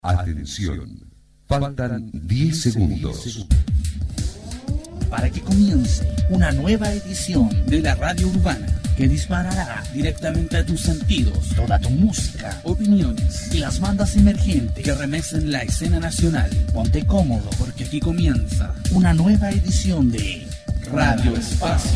Atención, faltan 10 segundos. Para que comience una nueva edición de la Radio Urbana que disparará directamente a tus sentidos toda tu música, opiniones y las bandas emergentes que remecen la escena nacional. Ponte cómodo porque aquí comienza una nueva edición de Radio Espacio.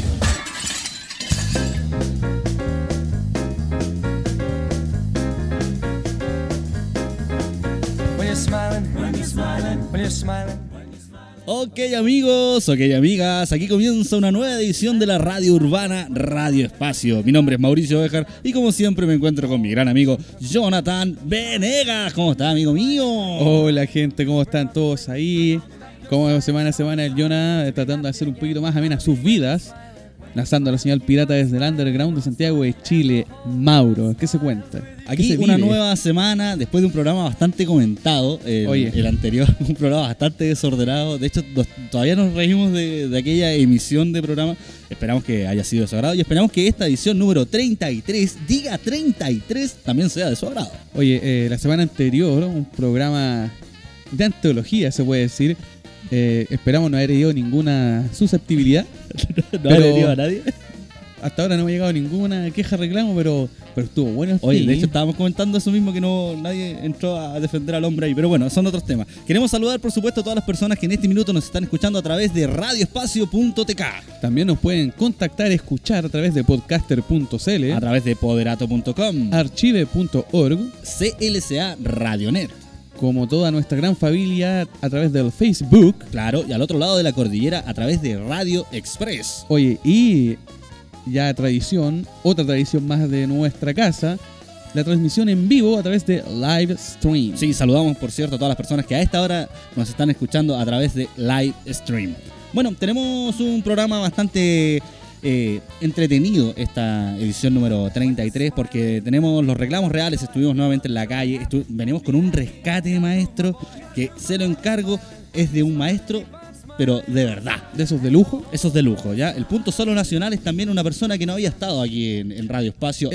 Ok amigos, ok amigas, aquí comienza una nueva edición de la Radio Urbana, Radio Espacio. Mi nombre es Mauricio Béjar y como siempre me encuentro con mi gran amigo Jonathan Venegas. ¿Cómo está, amigo mío? Hola gente, ¿cómo están todos ahí? Como semana a semana el Jonah tratando de hacer un poquito más amena sus vidas, lanzando la señal pirata desde el underground de Santiago de Chile. Mauro, ¿qué se cuenta? Aquí una nueva semana, después de un programa bastante comentado, el anterior, un programa bastante desordenado. De hecho, todavía nos reímos de aquella emisión de programa. Esperamos que haya sido de su agrado y esperamos que esta edición número 33, diga 33, también sea de su agrado. Oye, la semana anterior, un programa de antología, se puede decir. Esperamos no haber herido ninguna susceptibilidad. No haber herido a nadie. Hasta ahora no me ha llegado ninguna queja, reclamo, pero estuvo bueno. Oye, de hecho estábamos comentando eso mismo, que nadie entró a defender al hombre ahí, pero bueno, son otros temas. Queremos saludar, por supuesto, a todas las personas que en este minuto nos están escuchando a través de radioespacio.tk. También nos pueden contactar, escuchar a través de podcaster.cl, a través de poderato.com, archive.org, CLCA Radionet, como toda nuestra gran familia a través del Facebook. Claro, y al otro lado de la cordillera a través de Radio Express. Oye, y ya otra tradición más de nuestra casa, la transmisión en vivo a través de Live Stream. Sí, saludamos por cierto a todas las personas que a esta hora nos están escuchando a través de Live Stream. Bueno, tenemos un programa bastante entretenido esta edición número 33 porque tenemos los reclamos reales, estuvimos nuevamente en la calle, venimos con un rescate de maestro que se lo encargo, es de un maestro pero de verdad. ¿De esos de lujo? Esos de lujo, ¿ya? El Punto Solo Nacional es también una persona que no había estado aquí en Radio Espacio,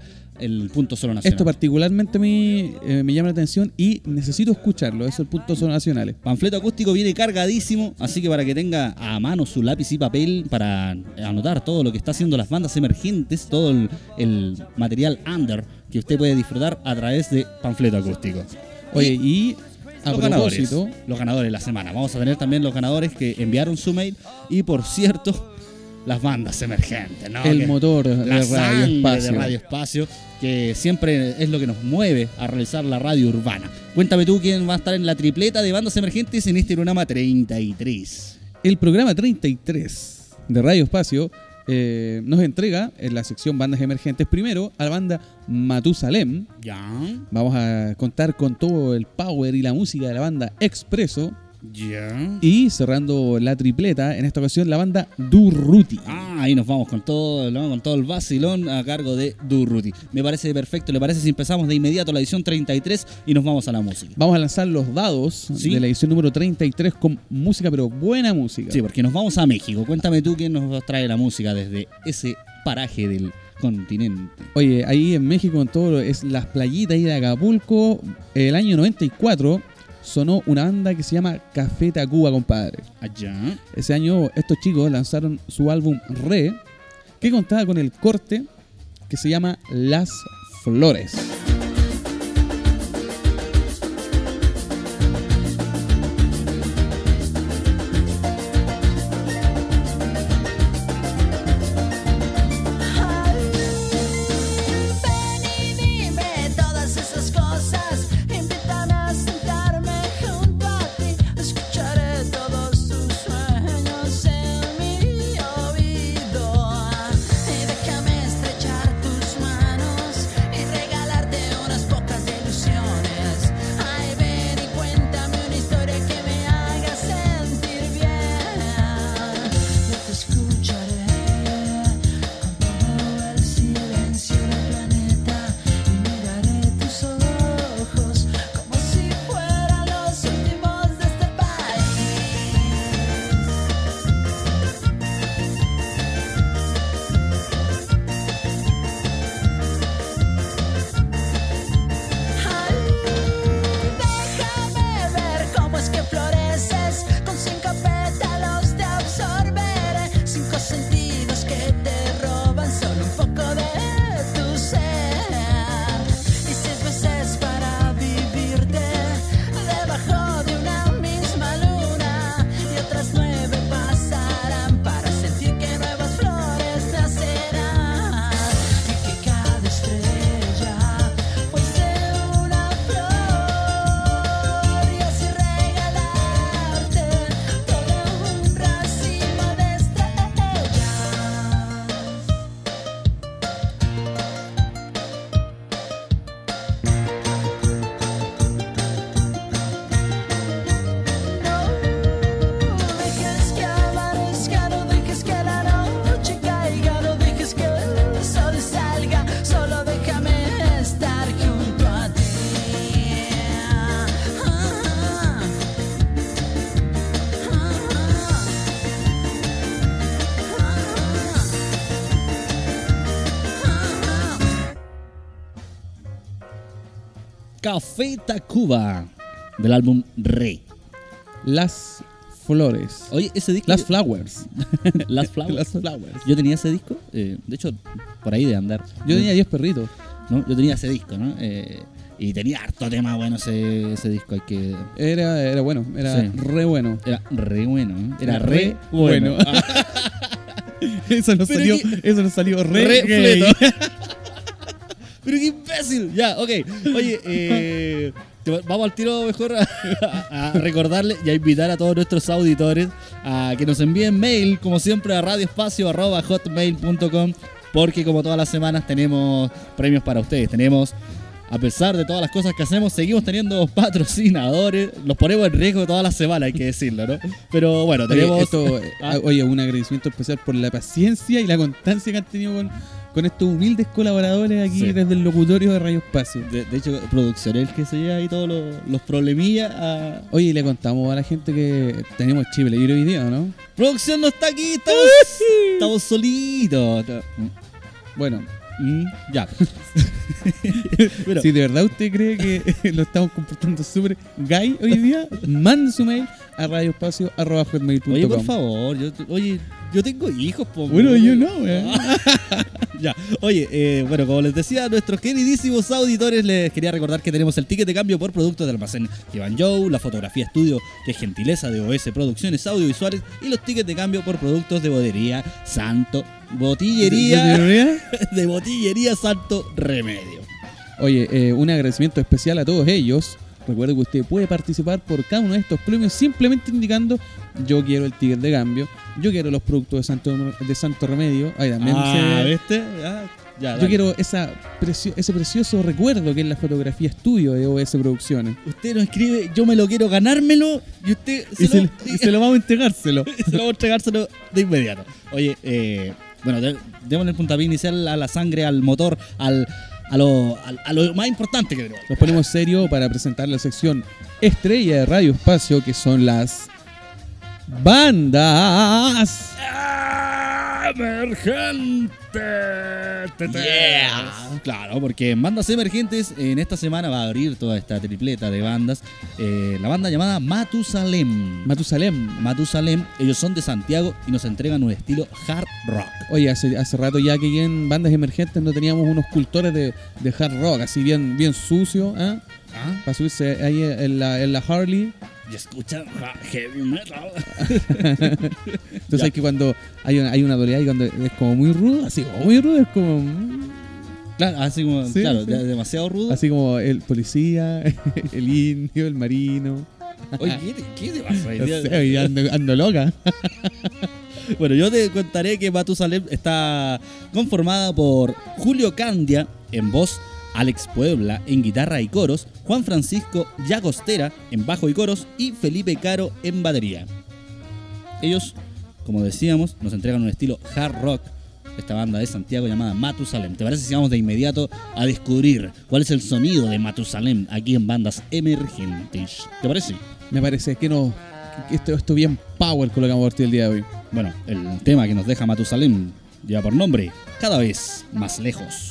el Punto Solo Nacional. Esto particularmente a mí me llama la atención y necesito escucharlo, eso es el Punto Solo Nacional. Panfleto acústico viene cargadísimo, así que para que tenga a mano su lápiz y papel para anotar todo lo que está haciendo las bandas emergentes, todo el material under que usted puede disfrutar a través de Panfleto acústico. Oye, y los ganadores de la semana. Vamos a tener también los ganadores que enviaron su mail y, por cierto, las bandas emergentes, ¿no? El motor de Radio Espacio, que siempre es lo que nos mueve a realizar la radio urbana. Cuéntame tú quién va a estar en la tripleta de bandas emergentes en este programa 33. El programa 33 de Radio Espacio nos entrega en la sección bandas emergentes primero a la banda Matusalem. Ya. Vamos a contar con todo el power y la música de la banda Expreso. Ya. Y cerrando la tripleta, en esta ocasión la banda Durruti. Ahí nos vamos con todo el vacilón a cargo de Durruti. Me parece perfecto. ¿Le parece si empezamos de inmediato la edición 33 y nos vamos a la música? Vamos a lanzar los dados, ¿sí?, de la edición número 33 con música, pero buena música. Sí, porque nos vamos a México. Cuéntame tú quién nos trae la música desde ese paraje del continente. Oye, ahí en México, en todo es las playitas ahí de Acapulco, el año 94 sonó una banda que se llama Café Tacuba, compadre. Allá. Ese año estos chicos lanzaron su álbum Re, que contaba con el corte que se llama Las Flores. Déjame estrechar tus manos y regalarte Café Tacuba, del álbum Re. Las flores. Oye, ese disco... Las flowers. Las Flowers. Las flowers. Yo tenía ese disco, de hecho, por ahí de andar. Yo tenía 10 perritos. ¿No? Yo tenía ese disco, ¿no? Y tenía harto tema bueno ese disco. Hay que... Era bueno, era Sí. re bueno. Era re bueno, ¿eh? Era Era re re bueno. bueno. Eso nos Pero salió re, Re gay. fleto. Pero qué imbécil. Ya, ok. Oye, vamos al tiro mejor a recordarle y a invitar a todos nuestros auditores a que nos envíen mail, como siempre, a radioespacio@hotmail.com, porque como todas las semanas tenemos premios para ustedes. Tenemos, a pesar de todas las cosas que hacemos, seguimos teniendo patrocinadores. Los ponemos en riesgo todas las semanas, hay que decirlo, ¿no? Pero bueno, tenemos... Oye, un agradecimiento especial por la paciencia y la constancia que han tenido con estos humildes colaboradores aquí Sí. desde el locutorio de Radio Espacio. De hecho, producción es el que se lleva ahí todos los problemillas a... Oye, le contamos a la gente que tenemos chip libre hoy día, ¿no? Producción no está aquí, estamos solitos. Bueno, Ya. Pero, si de verdad usted cree que lo estamos comportando súper gay hoy día, mande su mail a radioespacio@hotmail.com. oye, por favor, yo tengo hijos, po. Bueno, yo no, Ya, oye, bueno, como les decía a nuestros queridísimos auditores, les quería recordar que tenemos el ticket de cambio por productos del almacén Iván Joe, la fotografía estudio, que es gentileza de OS Producciones Audiovisuales, y los tickets de cambio por productos de bodería Botillería de Botillería Santo Remedio. Oye, un agradecimiento especial a todos ellos. Recuerde que usted puede participar por cada uno de estos premios simplemente indicando: yo quiero el ticket de cambio, yo quiero los productos de Santo Remedio. Ahí también ¿viste? Ya, yo dale. quiero ese precioso recuerdo que es la fotografía estudio de OS Producciones. Usted nos escribe, yo me lo quiero ganármelo, y usted Y se lo vamos a entregárselo. se lo vamos a entregárselo de inmediato. Oye, bueno, démosle el puntapié inicial a la sangre, al motor, a lo más importante que tenemos. Nos ponemos serio para presentar la sección estrella de Radio Espacio, que son las bandas. Emergente. Yeah. Claro, porque en Bandas Emergentes en esta semana va a abrir toda esta tripleta de bandas. La banda llamada Matusalem. Matusalem, ellos son de Santiago y nos entregan un estilo hard rock. Oye, hace rato ya que en bandas emergentes no teníamos unos cultores de hard rock, así bien sucio, ¿eh? Para subirse ahí en la Harley. Y escuchan heavy metal. Entonces hay que cuando hay una doleada y cuando es como muy rudo, así como muy rudo, es como... Claro, así como, Sí, claro, sí. demasiado rudo. Así como el policía, el indio, el marino. Oye, ¿qué te pasa hoy No día? sé, hoy ando loca. Bueno, yo te contaré que Matusalem está conformada por Julio Candia en voz, Alex Puebla en guitarra y coros, Juan Francisco Llagostera en bajo y coros y Felipe Caro en batería. Ellos, como decíamos, nos entregan un estilo hard rock, esta banda de Santiago llamada Matusalem. ¿Te parece si vamos de inmediato a descubrir cuál es el sonido de Matusalem aquí en Bandas Emergentes? ¿Te parece? Me parece que esto bien power con lo que vamos a partir el día de hoy. Bueno, el tema que nos deja Matusalem lleva por nombre Cada vez más lejos.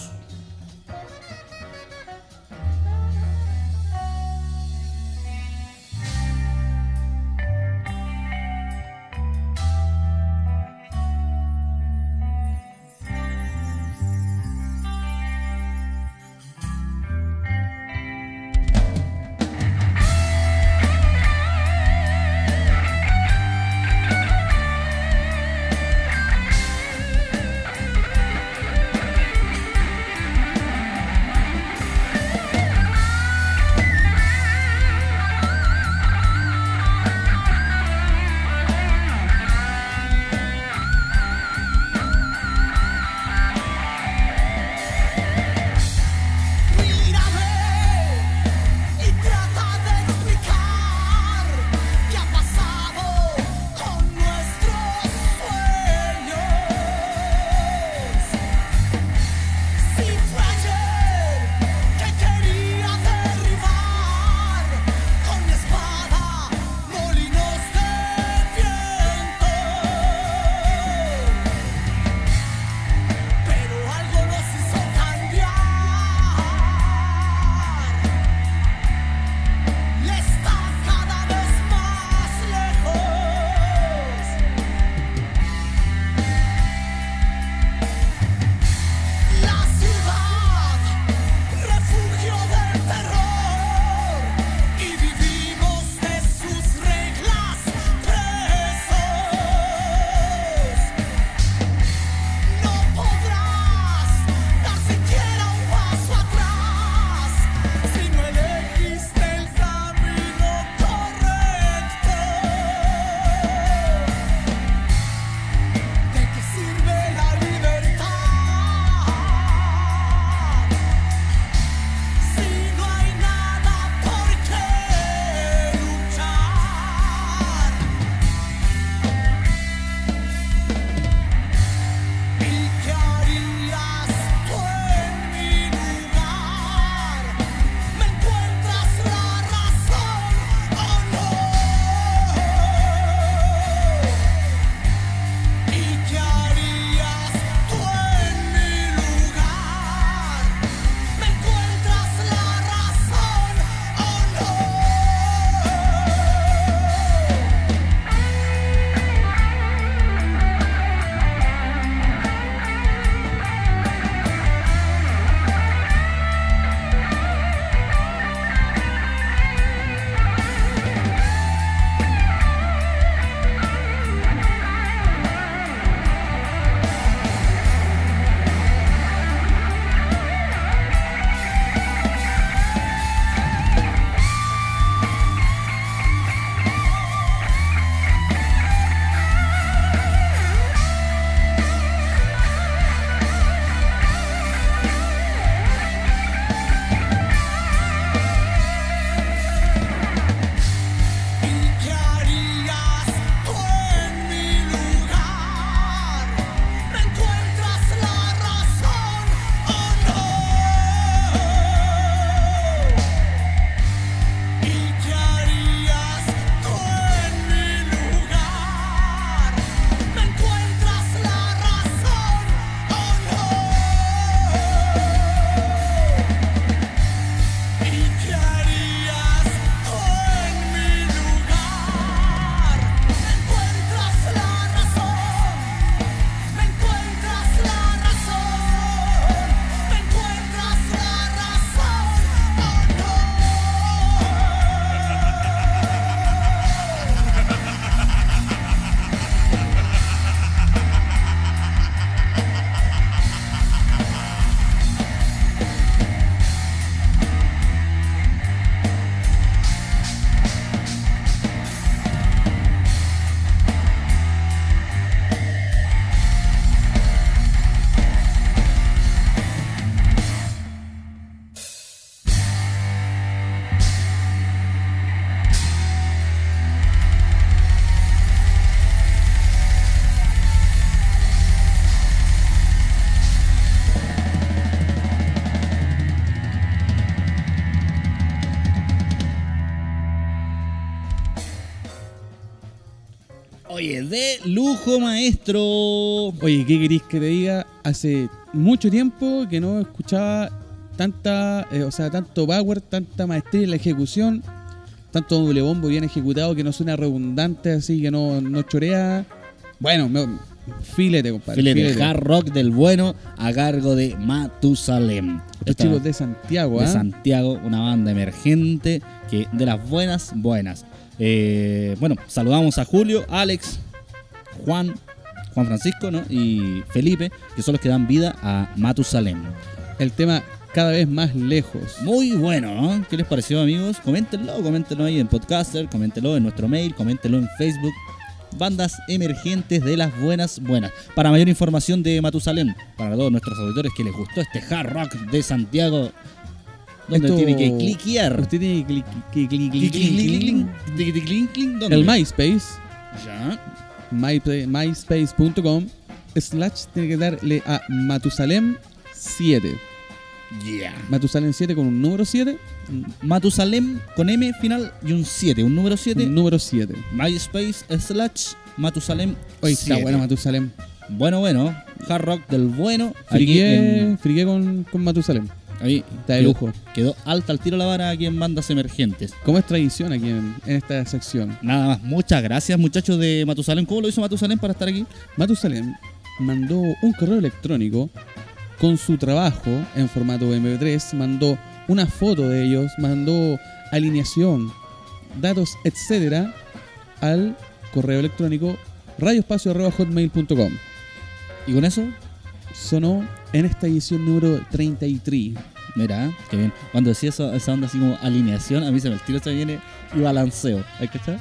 Oye, de lujo, maestro. Oye, ¿qué querís que te diga? Hace mucho tiempo que no escuchaba tanto power, tanta maestría en la ejecución, tanto doble bombo bien ejecutado que no suena redundante, así que no chorea. Bueno, filete, compadre. Filete, hard rock del bueno a cargo de Matusalem. Estos chicos de Santiago, de Santiago, una banda emergente que de las buenas. Bueno, saludamos a Julio, Alex, Juan Francisco, ¿no? Y Felipe, que son los que dan vida a Matusalem. El tema cada vez más lejos. Muy bueno, ¿no? ¿Qué les pareció, amigos? Coméntenlo ahí en Podcaster, coméntenlo en nuestro mail, coméntenlo en Facebook. Bandas emergentes de las buenas. Para mayor información de Matusalem, para todos nuestros auditores que les gustó este hard rock de Santiago, donde tiene que cliquear. Usted tiene que cliquear. El MySpace. Ya. MySpace.com/ tiene que darle a Matusalem 7. Yeah. Matusalem 7 con un número 7. Matusalem con M final y un 7, un número 7. Un número 7. MySpace / Matusalem. Oye, está bueno Matusalem. Bueno. Hard rock del bueno. Friqué con Matusalem. Ahí está de lujo. Quedó alta al tiro la vara aquí en bandas emergentes. ¿Cómo es tradición aquí en esta sección? Nada más. Muchas gracias, muchachos de Matusalem. ¿Cómo lo hizo Matusalem para estar aquí? Matusalem mandó un correo electrónico con su trabajo en formato MP3, mandó una foto de ellos, mandó alineación, datos, etcétera, al correo electrónico radioespacio@hotmail.com. ¿Y con eso? Sonó en esta edición número 33. Mira, qué bien. Cuando decía esa onda así como alineación, a mí se me viene y balanceo. ¿Has cachado?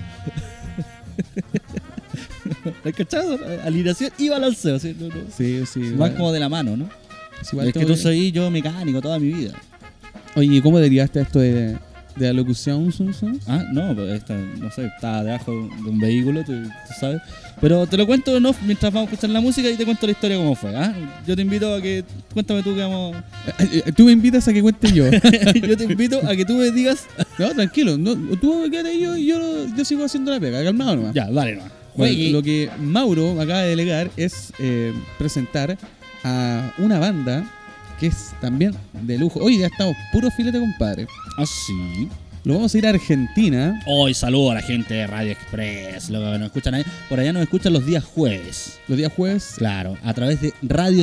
¿Has cachado? Alineación y balanceo. ¿Sí? No. Sí. Van como de la mano, ¿no? Es que tú soy yo mecánico toda mi vida. Oye, ¿y cómo derivaste esto de la locución? No, pues no sé, estaba debajo de un vehículo, tú sabes. Pero te lo cuento mientras vamos a escuchar la música y te cuento la historia cómo fue. Yo te invito a que... Cuéntame tú que vamos... Tú me invitas a que cuente yo. Yo te invito a que tú me digas... No, tranquilo. No, tú quédate ahí, yo sigo haciendo la pega. Calmado nomás. Ya, dale nomás. Bueno, lo que Mauro me acaba de delegar es presentar a una banda que es también de lujo. Hoy ya estamos puro filete, compadre. Ah, sí. Lo vamos a ir a Argentina. Hoy saludo a la gente de Radio Express. Lo que nos escuchan ahí. Por allá nos escuchan los días jueves. Los días jueves. Claro, a través de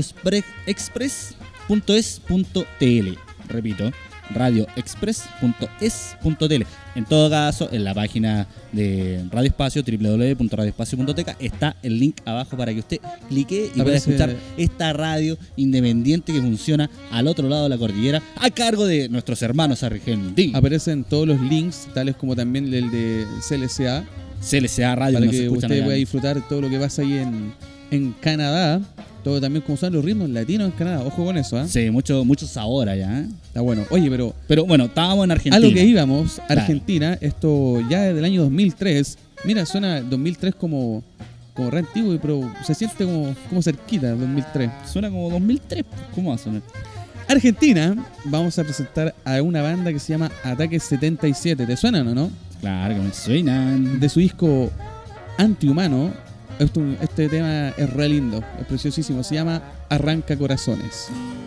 radioexpress.es.tl. Repito, radioexpress.es.tl. En todo caso, en la página de Radio Espacio, www.radioespacio.tk, está el link abajo para que usted clique y pueda escuchar esta radio independiente que funciona al otro lado de la cordillera a cargo de nuestros hermanos argentinos. Aparecen todos los links, tales como también el de CLCA Radio, para que usted pueda disfrutar todo lo que pasa ahí en Canadá. Todo también como son los ritmos latinos en Canadá. Ojo con eso, ¿eh? Sí, mucho sabor allá, ¿eh? Está bueno. Oye, pero bueno, estábamos en Argentina. A lo que íbamos, Argentina, esto ya desde el año 2003. Mira, suena 2003 como re antiguo, pero se siente como cerquita, 2003. Suena como 2003, ¿cómo va a sonar? Argentina, vamos a presentar a una banda que se llama Ataque 77. ¿Te suenan o no? Claro que me suenan. De su disco Antihumano. Este tema es re lindo, es preciosísimo. Se llama Arranca Corazones.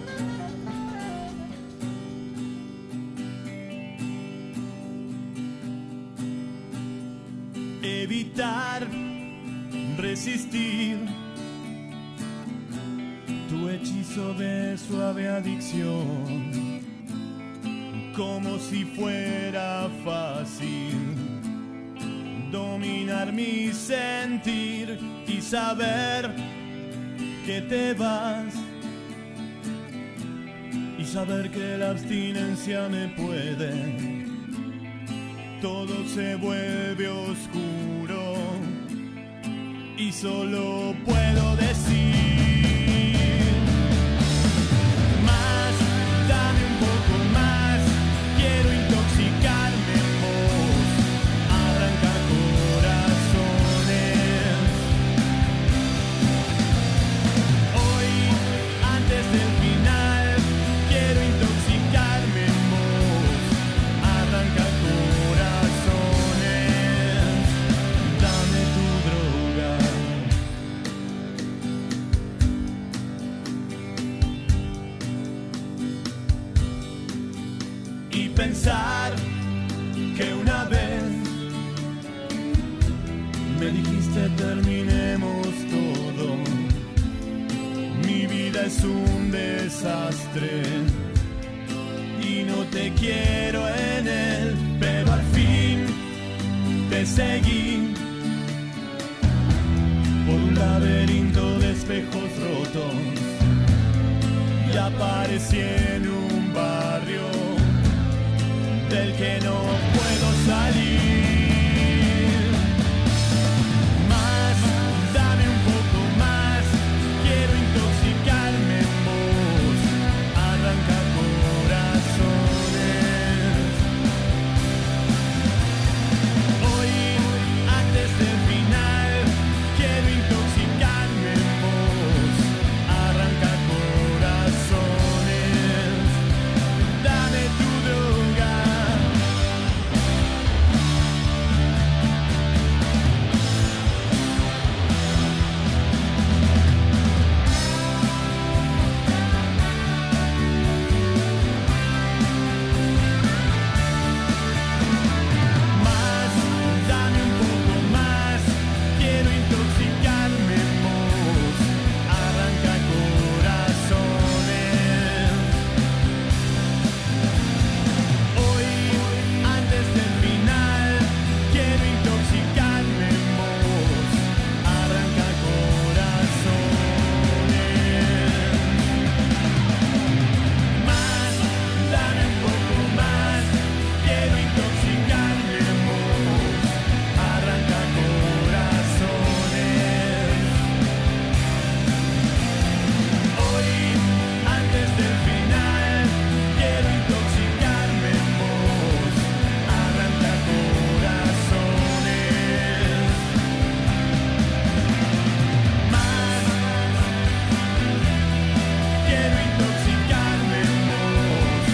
Evitar, resistir tu hechizo de suave adicción, como si fuera fácil dominar mi sentir y saber que te vas, y saber que la abstinencia me puede. Todo se vuelve oscuro y solo puedo decir más, dame un poco más, quiero intoxicarme en vos, arrancar corazones. Hoy, antes del final, quiero intoxicarme en vos, arrancar corazones. Dame tu droga. Me dijiste terminemos todo. Mi vida es un desastre y no te quiero en él, pero al fin te seguí por un laberinto de espejos rotos y aparecí en un barrio del que no puedo salir. Más, dame un poco más, quiero intoxicarme en vos, arranca corazones. Hoy, antes del final, quiero intoxicarme en vos, arranca corazones. Dame tu droga. Más, dame un poco más, quiero intoxicarme en vos, arranca corazones. Hoy, antes del final, quiero intoxicarme en vos, arranca corazones. Más, dame un poco más, quiero intoxicarme en vos, arranca corazones. Hoy, antes del final, quiero intoxicarme en vos, arranca corazones. Más, quiero intoxicarme en vos.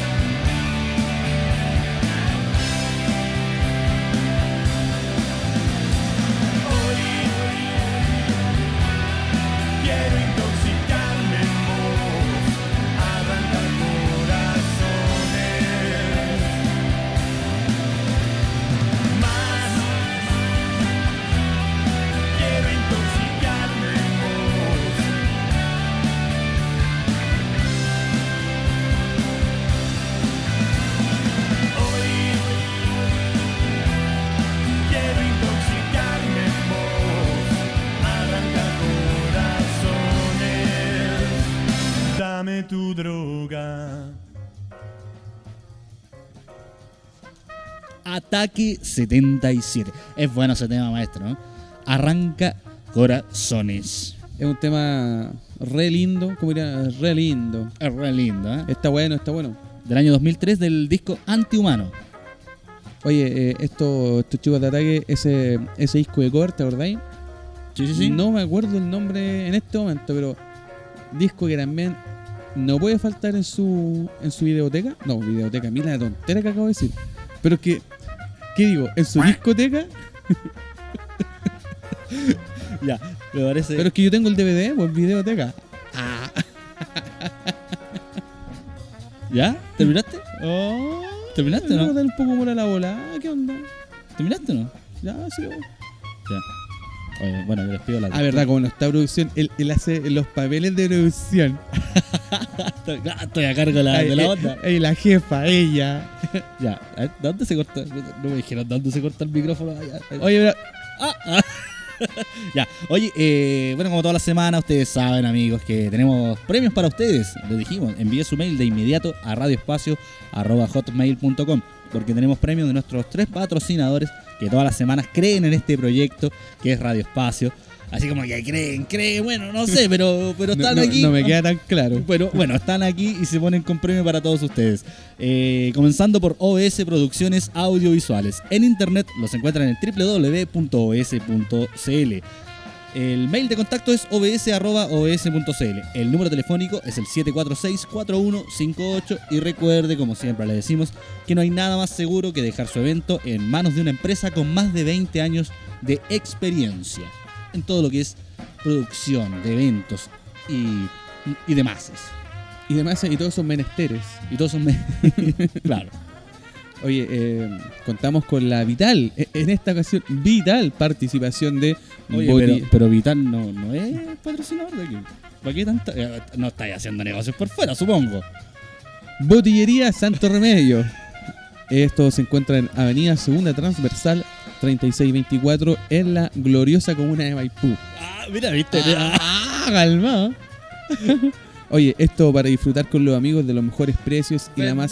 Hoy, quiero intoxicarme en vos, arranca corazones. Más, quiero intoxicarme en vos. Hoy, quiero intoxicarme en vos, arranca corazones. Dame tu droga. Ataque 77. Es bueno ese tema, maestro, ¿no? Arranca corazones. Es un tema re lindo, como diría, re lindo. Es re lindo, ¿eh? Está bueno, está bueno. Del año 2003 del disco Antihumano. Oye, estos chicos de Ataque, ese disco de cover, ¿te acordáis? Sí, sí, sí. No me acuerdo el nombre en este momento, pero disco que también no puede faltar en su videoteca. No, videoteca, mira la tontera que acabo de decir. Pero es que, ¿qué digo? En su discoteca. Ya, me parece. Pero es que yo tengo el DVD, pues videoteca. ¿Ya? ¿Terminaste? Oh, ¿Terminaste o no? dar un poco more a la bola. ¿Qué onda? ¿Terminaste o no? Ya, sí. Ya. Oye, bueno, yo les pido la Ah, verdad, como no está producción, él hace los papeles de producción. Estoy a cargo de la onda. La jefa, ella. Ya, a ver, ¿dónde se corta? No me dijeron dónde se corta el micrófono. Oye, pero Ya, oye, bueno, como toda la semana, ustedes saben, amigos, que tenemos premios para ustedes. Les dijimos, envíe su mail de inmediato a radioespacio@hotmail.com, porque tenemos premios de nuestros 3 patrocinadores que todas las semanas creen en este proyecto que es Radio Espacio. Así como que creen, bueno, no sé, pero están aquí. No me queda tan claro. Pero bueno, están aquí y se ponen con premio para todos ustedes. Comenzando por OBS Producciones Audiovisuales. En internet los encuentran en www.obs.cl. El mail de contacto es obs@obs.cl. El número telefónico es el 746-4158. Y recuerde, como siempre le decimos, que no hay nada más seguro que dejar su evento en manos de una empresa con más de 20 años de experiencia en todo lo que es producción de eventos y demás. Y demás, y todos son menesteres. Y todos son... Claro. Oye, contamos con la vital, en esta ocasión, vital participación de Oye, Boti- pero Vital no es patrocinador de aquí. ¿Para qué tanta? No estáis haciendo negocios por fuera, supongo. Botillería Santo Remedio. Esto se encuentra en Avenida Segunda Transversal 3624 en la gloriosa comuna de Maipú. Ah, mira, viste. Calmado. Oye, esto para disfrutar con los amigos de los mejores precios y la más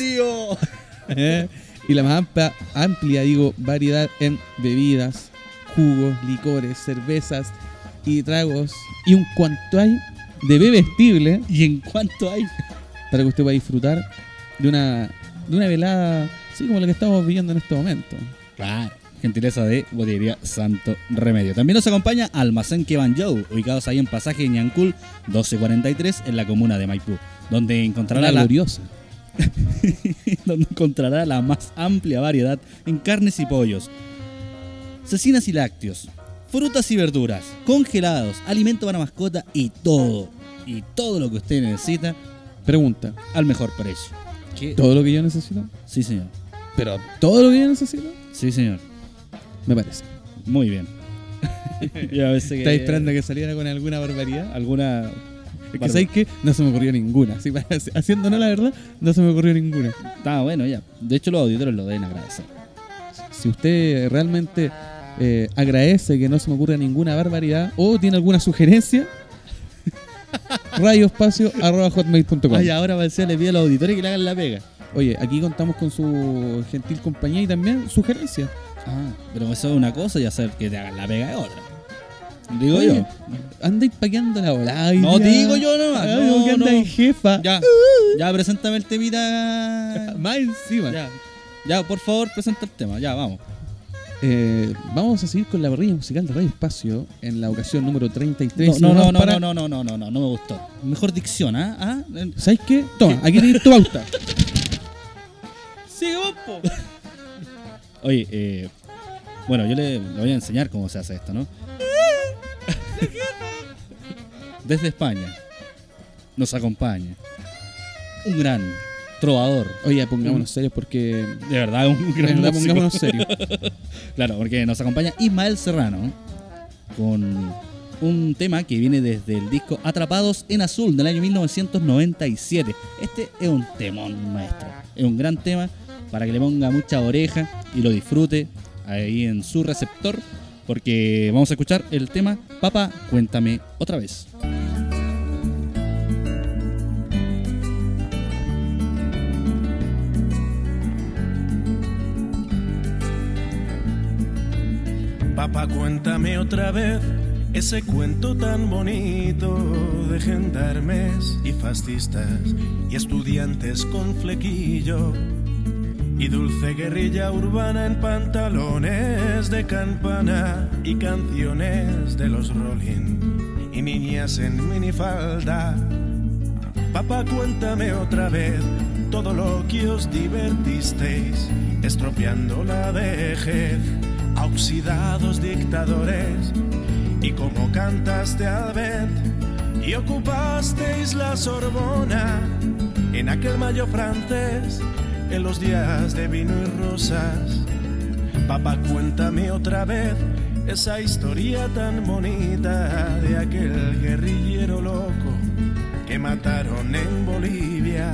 y la más amplia variedad en bebidas, jugos, licores, cervezas y tragos y un cuanto hay de bebestible ¿Y en cuánto hay? para que usted pueda disfrutar de una velada así como la que estamos viviendo en este momento. Claro. Gentileza de Botillería Santo Remedio. También nos acompaña Almacén Quebanjou, ubicados ahí en Pasaje Ñancul 1243 en la comuna de Maipú, donde encontrará La gloriosa. donde encontrará la más amplia variedad en carnes y pollos, cecinas y lácteos, frutas y verduras, congelados, alimento para mascota y todo lo que usted necesita Pregunta, al mejor precio. ¿Qué? ¿todo lo que yo necesito? Sí, señor. Pero todo lo que yo necesito, Sí, señor. me parece. Muy bien. Yo a veces que- ¿Estáis esperando que saliera con alguna barbaridad? alguna Es que ¿sabéis qué? No se me ocurrió ninguna. Sí, haciéndonos la verdad, no se me ocurrió ninguna. Está bueno ya. De hecho, los auditores lo deben agradecer. Si usted realmente agradece que no se me ocurra ninguna barbaridad o tiene alguna sugerencia, radioespacio@hotmail.com. Ay, ahora va a ser le pide a los auditores que le hagan la pega. Oye, aquí contamos con su gentil compañía y también sugerencias. Ah, pero eso es una cosa y hacer que te hagan la pega es otra. Digo Oye, yo. andáis paqueando la bola. No, digo yo nomás. No, que andáis no. jefa. Ya, preséntame el temita. Más encima. Ya, por favor, presenta el tema. Ya, vamos. Vamos a seguir con la parrilla musical de Radio Espacio en la ocasión número 33. No, no me gustó. Mejor dicción, ¿ah? ¿Sabes qué? Toma, aquí tenéis tu pauta. Sigue vos, po. Oye, bueno, yo le voy a enseñar cómo se hace esto, ¿no? Desde España nos acompaña un gran trovador. Oye, pongámonos serios porque... De verdad, un De gran verdad, músico. pongámonos serios. Claro, porque nos acompaña Ismael Serrano con un tema que viene desde el disco Atrapados en Azul del año 1997. Este es un temón, maestro. Es un gran tema para que le ponga mucha oreja y lo disfrute ahí en su receptor, porque vamos a escuchar el tema Papá, cuéntame otra vez. Papá, cuéntame otra vez ese cuento tan bonito de gendarmes y fascistas y estudiantes con flequillo y dulce guerrilla urbana en pantalones de campana y canciones de los Rolling y niñas en minifalda. Papá, cuéntame otra vez todo lo que os divertisteis estropeando la vejez a oxidados dictadores y cómo cantaste al vent y ocupasteis la Sorbona en aquel mayo francés en los días de vino y rosas. Papá, cuéntame otra vez esa historia tan bonita de aquel guerrillero loco que mataron en Bolivia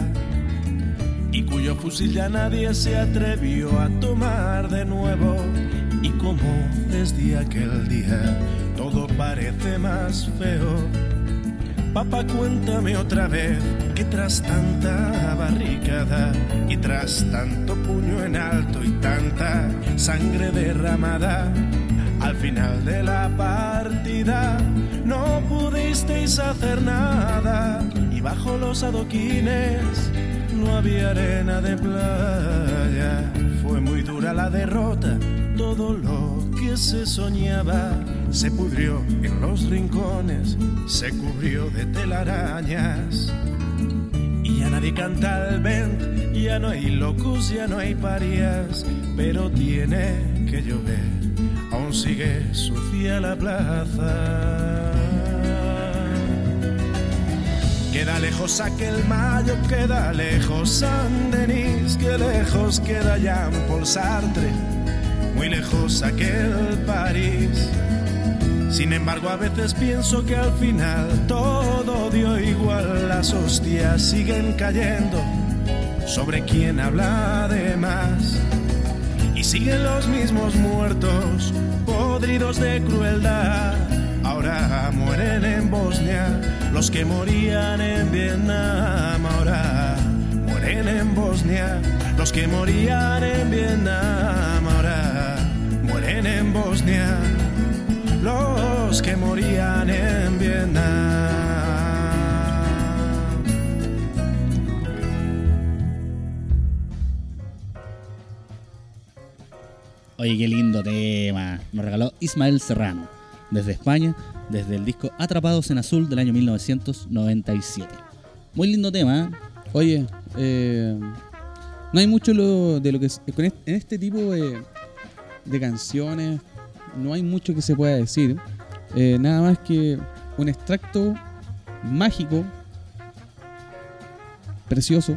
y cuyo fusil ya nadie se atrevió a tomar de nuevo, y como desde aquel día todo parece más feo. Papá, cuéntame otra vez que tras tanta barricada y tras tanto puño en alto y tanta sangre derramada, al final de la partida no pudisteis hacer nada y bajo los adoquines no había arena de playa. Fue muy dura la derrota, todo lo que se soñaba se pudrió en los rincones, se cubrió de telarañas. Y ya nadie canta al vent, ya no hay locos, ya no hay parias, pero tiene que llover, aún sigue sucia la plaza. Queda lejos aquel mayo, queda lejos Saint-Denis, que lejos queda Jean-Paul Sartre, muy lejos aquel París. Sin embargo, a veces pienso que al final todo dio igual, las hostias siguen cayendo sobre quien habla de más. Y siguen los mismos muertos, podridos de crueldad. Ahora mueren en Bosnia los que morían en Vietnam. Ahora mueren en Bosnia los que morían en Vietnam. Ahora mueren en Bosnia los que morían en Vietnam. Oye, qué lindo tema. Nos regaló Ismael Serrano, desde España, desde el disco Atrapados en Azul del año 1997. Muy lindo tema, ¿eh? Oye, no hay mucho de lo que en este tipo de canciones, no hay mucho que se pueda decir. Nada más que un extracto mágico, precioso.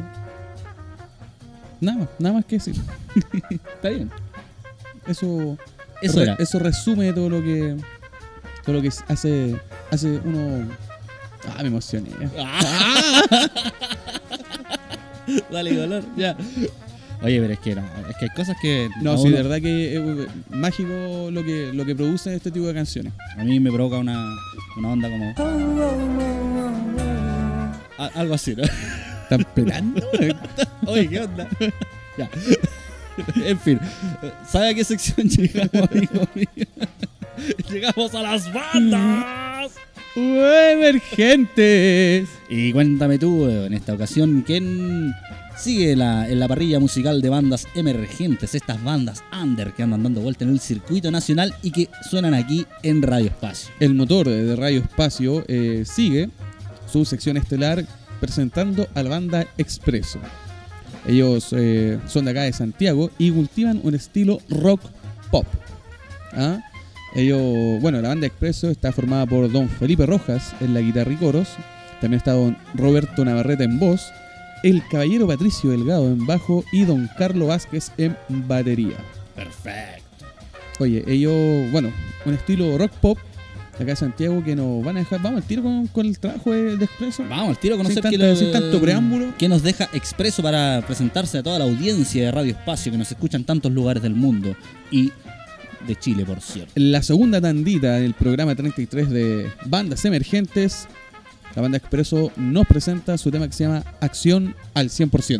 Nada más que decir. Está bien. Eso resume todo lo que hace uno. Me emocioné. Dale, dolor, ya. Oye, pero es que hay cosas que... No, sí, de verdad que es mágico lo que producen este tipo de canciones. A mí me provoca una onda como... algo así, ¿no? ¿Están pelando? Oye, ¿qué onda? Ya. En fin, ¿sabe a qué sección llegamos, amigo mío? Llegamos a las bandas emergentes. Y cuéntame tú, en esta ocasión, ¿quién sigue en la parrilla musical de bandas emergentes? Estas bandas under que andan dando vuelta en el circuito nacional y que suenan aquí en Radio Espacio. El motor de Radio Espacio sigue su sección estelar presentando a la banda Expreso. Ellos son de acá de Santiago y cultivan un estilo rock pop. ¿Ah? Ellos, bueno, la banda Expreso está formada por don Felipe Rojas en la guitarra y coros. También está don Roberto Navarrete en voz, el caballero Patricio Delgado en bajo y don Carlos Vázquez en batería. Perfecto. Oye, ellos, bueno, un estilo rock pop de acá de Santiago que nos van a dejar. Vamos al tiro con el trabajo de Expreso. Vamos al tiro a conocer sin tanto preámbulo. ¿Qué nos deja Expreso para presentarse a toda la audiencia de Radio Espacio que nos escucha en tantos lugares del mundo y de Chile, por cierto? La segunda tandita del programa 33 de Bandas Emergentes, la banda Expreso nos presenta su tema que se llama Acción al 100%.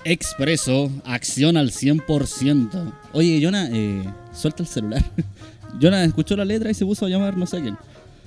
Expreso, acción al 100%. Oye, Jonah, suelta el celular. Jonah escuchó la letra y se puso a llamar no sé a quién.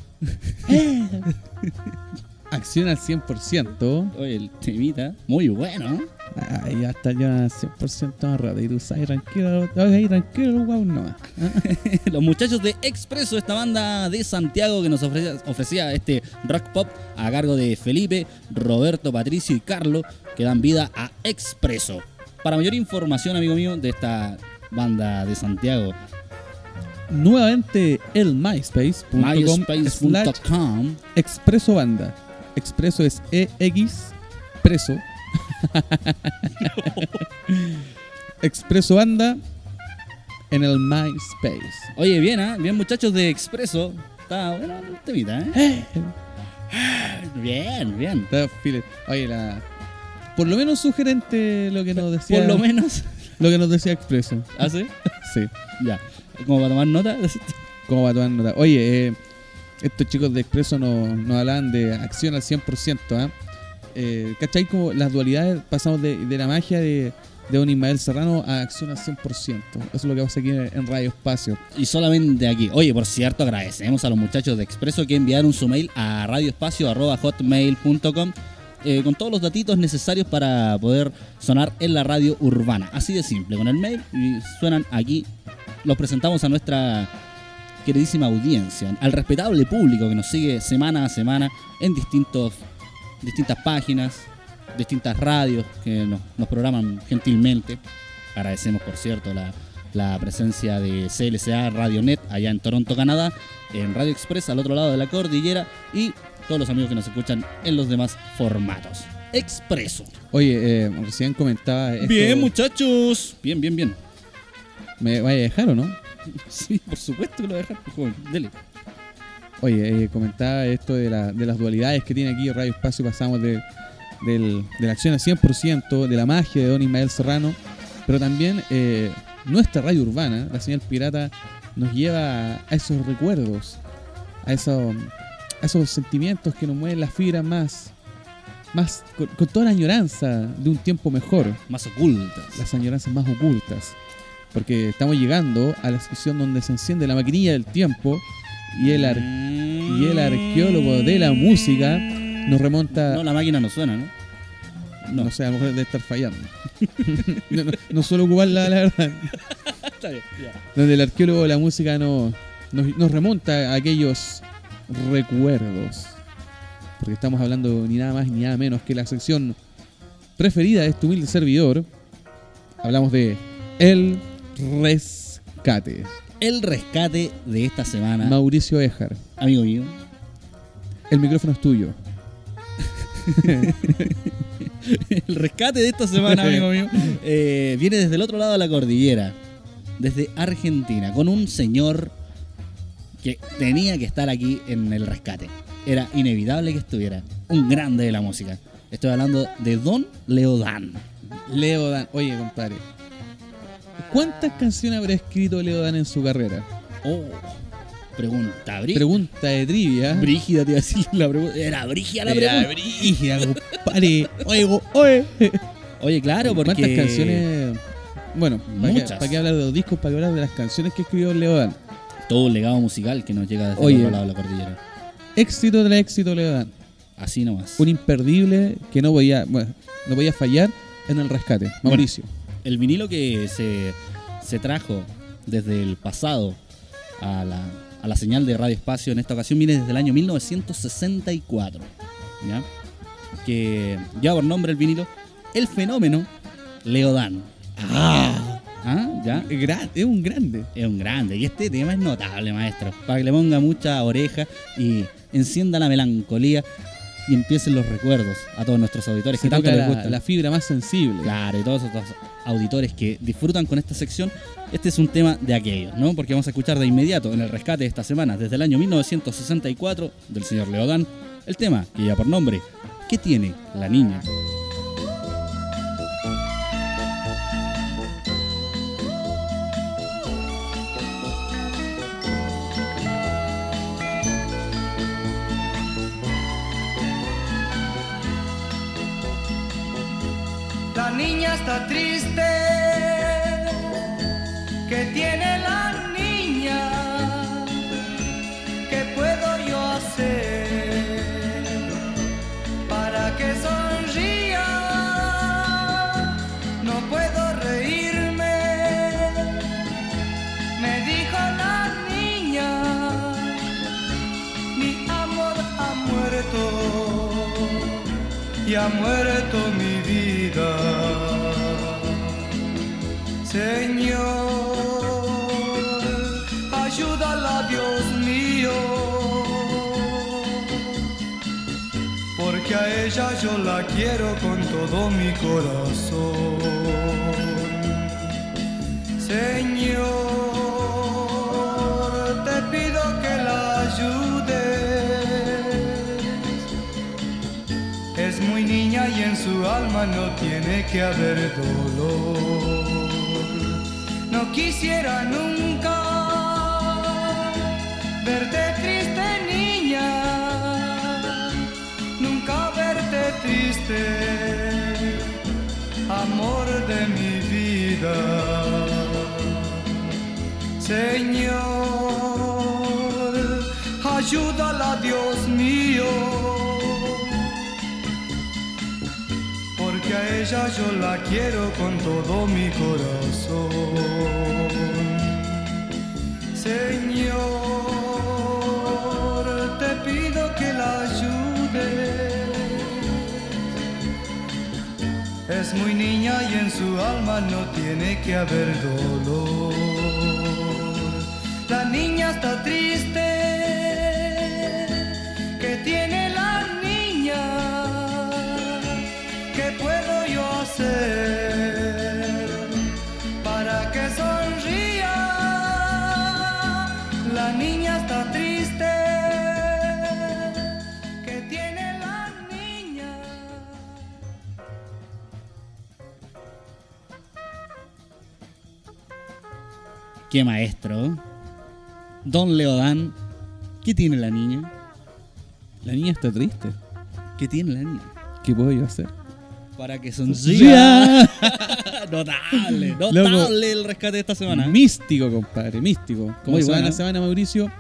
Acción al 100%. Oye, el temita, muy bueno. Ay, ya está ya 100% más rato. Y tú sabes, tranquilo, guau, no. Los muchachos de Expreso, esta banda de Santiago que nos ofrecía este rock pop a cargo de Felipe, Roberto, Patricio y Carlos, que dan vida a Expreso. Para mayor información, amigo mío, de esta banda de Santiago, Nuevamente el myspace.com/expreso banda. Expreso es EX preso. Expreso banda en el MySpace. Oye, bien, bien muchachos de Expreso. Está bueno el temita, Bien, bien. Oye, por lo menos sugerente lo que nos decía. Por lo menos. Lo que nos decía Expreso. ¿Ah, sí? Sí. Ya. ¿Cómo para tomar nota? ¿Cómo va a tomar nota? Oye, estos chicos de Expreso nos hablaban de acción al 100%, ¿cachai? Como las dualidades, pasamos de la magia de don Ismael Serrano a acción al 100%. Eso es lo que pasa aquí en Radio Espacio. Y solamente aquí. Oye, por cierto, agradecemos a los muchachos de Expreso que enviaron su mail a radioespacio@hotmail.com con todos los datitos necesarios para poder sonar en la radio urbana. Así de simple, con el mail y suenan aquí. Los presentamos a nuestra queridísima audiencia, al respetable público que nos sigue semana a semana en distintas páginas, distintas radios que nos programan gentilmente. Agradecemos, por cierto, la presencia de CLCA Radio Net allá en Toronto, Canadá, en Radio Express al otro lado de la cordillera y todos los amigos que nos escuchan en los demás formatos. Expreso. Oye, recién comentaba esto. Bien, muchachos. Bien. ¿Me vaya a dejar o no? Sí, por supuesto que lo voy a dejar, joven. Dele. Oye, comentaba esto de las dualidades que tiene aquí Radio Espacio. Pasamos de la acción al 100%, de la magia de don Ismael Serrano, pero también nuestra radio urbana, la señal pirata, nos lleva a esos recuerdos, a esos sentimientos que nos mueven las fibras más con toda la añoranza de un tiempo mejor. Más ocultas. Las añoranzas más ocultas. Porque estamos llegando a la sección donde se enciende la maquinilla del tiempo y el arqueólogo de la música nos remonta. No, la máquina no suena, ¿no? No sé, a lo mejor debe estar fallando. no suelo ocuparla, la verdad. Está bien, ya. Donde el arqueólogo de la música nos remonta a aquellos recuerdos. Porque estamos hablando ni nada más ni nada menos que la sección preferida de este humilde servidor. Hablamos de El Rescate. El rescate de esta semana. Mauricio Ejar. Amigo mío. El micrófono es tuyo. El rescate de esta semana, amigo mío, viene desde el otro lado de la cordillera, desde Argentina, con un señor que tenía que estar aquí en el rescate. Era inevitable que estuviera. Un grande de la música. Estoy hablando de Don Leodán. Leodán. Oye, compadre, ¿cuántas canciones habrá escrito Leodán en su carrera? Oh, pregunta de trivia. Brígida, te iba a decir la pregunta. Era brígida la pregunta. Era brígida, compadre. Oye. Oye, claro, porque... ¿Cuántas canciones? Bueno, ¿para qué hablar de los discos? ¿Para qué hablar de las canciones que escribió Leodán? Todo un legado musical que nos llega desde el otro lado de la cordillera. Éxito tras éxito, Leodán. Así nomás. Un imperdible que no podía fallar en el rescate. Mauricio. Bueno, el vinilo que se trajo desde el pasado a la señal de Radio Espacio en esta ocasión viene desde el año 1964, ¿ya? Que lleva por nombre el vinilo El Fenómeno Leodán. ¿Ya? Es un grande. Es un grande. Y este tema es notable, maestro. Para que le ponga mucha oreja y encienda la melancolía y empiecen los recuerdos a todos nuestros auditores que tanto les gusta. La fibra más sensible. Claro, y todos esos auditores que disfrutan con esta sección. Este es un tema de aquellos, ¿no? Porque vamos a escuchar de inmediato en el rescate de esta semana, desde el año 1964, del señor Leodán, el tema que lleva por nombre ¿Qué tiene la niña? La La niña está triste. ¿Qué tiene la niña? ¿Qué puedo yo hacer para que sonría? No puedo reírme, me dijo la niña. Mi amor ha muerto y ha muerto mi vida. Señor, ayúdala, Dios mío, porque a ella yo la quiero con todo mi corazón. Señor, te pido que la ayudes. Es muy niña y en su alma no tiene que haber dolor. No quisiera nunca verte triste, niña, nunca verte triste, amor de mi vida. Señor, ayúdala, Dios mío, porque a ella yo la quiero con todo mi corazón. Señor, te pido que la ayudes. Es muy niña y en su alma no tiene que haber dolor. La niña está triste. ¿Qué tiene la niña? ¿Qué puedo yo hacer para que sonría? La niña está triste. ¿Qué tiene la niña? Qué maestro. Don Leodán. ¿Qué tiene la niña? La niña está triste. ¿Qué tiene la niña? ¿Qué puedo yo hacer? Para que sonría. Notable, notable el rescate de esta semana. Místico, compadre, místico. Como Muy semana bueno. a semana, Mauricio,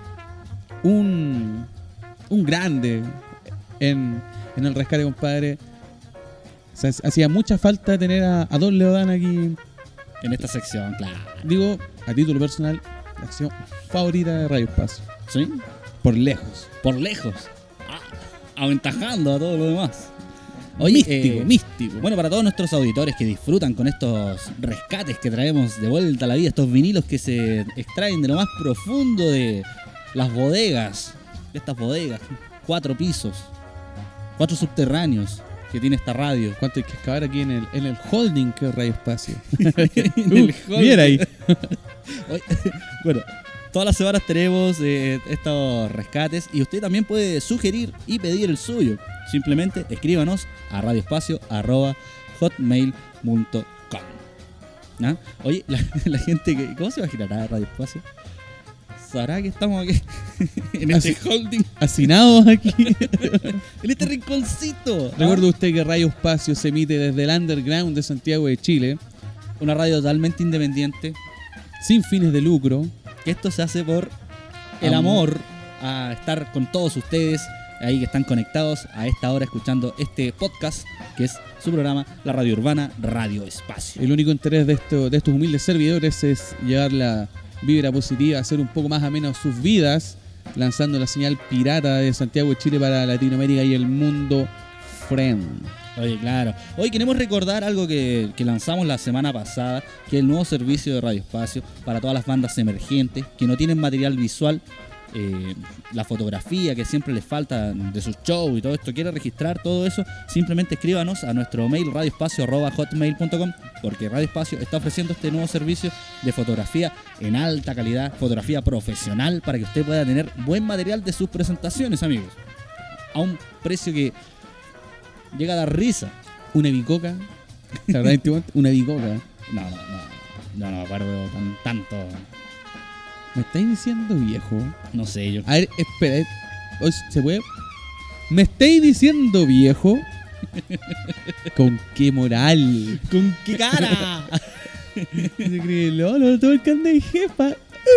un grande en el rescate, compadre. O sea, hacía mucha falta tener a Don Leodán aquí. En esta sección, claro. Digo, a título personal, la acción favorita de Radio Espacio. ¿Sí? Por lejos. Por lejos. Aventajando a todo lo demás. Místico, místico. Bueno, para todos nuestros auditores que disfrutan con estos rescates que traemos de vuelta a la vida, estos vinilos que se extraen de lo más profundo de las bodegas, de estas bodegas, 4 pisos, 4 subterráneos que tiene esta radio. ¿Cuánto hay que excavar aquí en el holding que es Radio Espacio? En el holding. Mira ahí. Bueno, todas las semanas tenemos estos rescates y usted también puede sugerir y pedir el suyo. Simplemente escríbanos a radioespacio@hotmail.com. ¿Ah? Oye, la gente que... ¿Cómo se imaginará Radio Espacio? ¿Sabrá que estamos aquí en este holding? Hacinados aquí. En este rinconcito. Recuerde usted que Radio Espacio se emite desde el underground de Santiago de Chile, Una radio totalmente independiente. sin fines de lucro. Que esto se hace por el amor a estar con todos ustedes ahí que están conectados a esta hora escuchando este podcast, que es su programa, la radio urbana Radio Espacio. El único interés de estos humildes servidores es llevar la vibra positiva, hacer un poco más ameno sus vidas, lanzando la señal pirata de Santiago de Chile para Latinoamérica y el mundo friend. Oye, claro. Hoy queremos recordar algo que lanzamos la semana pasada, que es el nuevo servicio de Radio Espacio para todas las bandas emergentes que no tienen material visual, la fotografía que siempre les falta de sus shows y todo esto. Quiere registrar todo eso, simplemente escríbanos a nuestro mail radioespacio@hotmail.com, porque Radio Espacio está ofreciendo este nuevo servicio de fotografía en alta calidad, fotografía profesional, para que usted pueda tener buen material de sus presentaciones, amigos, a un precio que llega a dar risa. Una bicoca. ¿La verdad, una bicoca? No me acuerdo tanto. ¿Me estáis diciendo viejo? No sé, yo. A ver, espera. ¿Se puede? ¿Me estáis diciendo viejo ¿Con qué moral? ¿Con qué cara? Se cree, no, todo el carnet de jefa.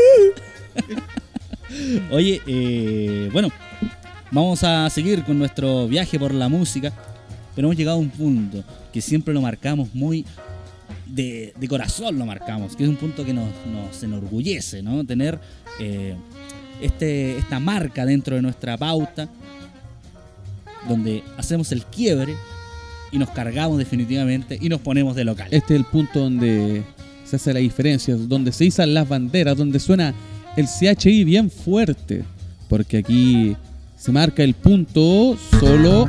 Oye, bueno, vamos a seguir con nuestro viaje por la música, pero hemos llegado a un punto que siempre lo marcamos muy de corazón, lo marcamos, que es un punto que nos enorgullece, ¿no? Tener esta marca dentro de nuestra pauta, donde hacemos el quiebre y nos cargamos definitivamente y nos ponemos de local. Este es el punto donde se hace la diferencia, donde se izan las banderas, donde suena el CHI bien fuerte, porque aquí se marca el punto solo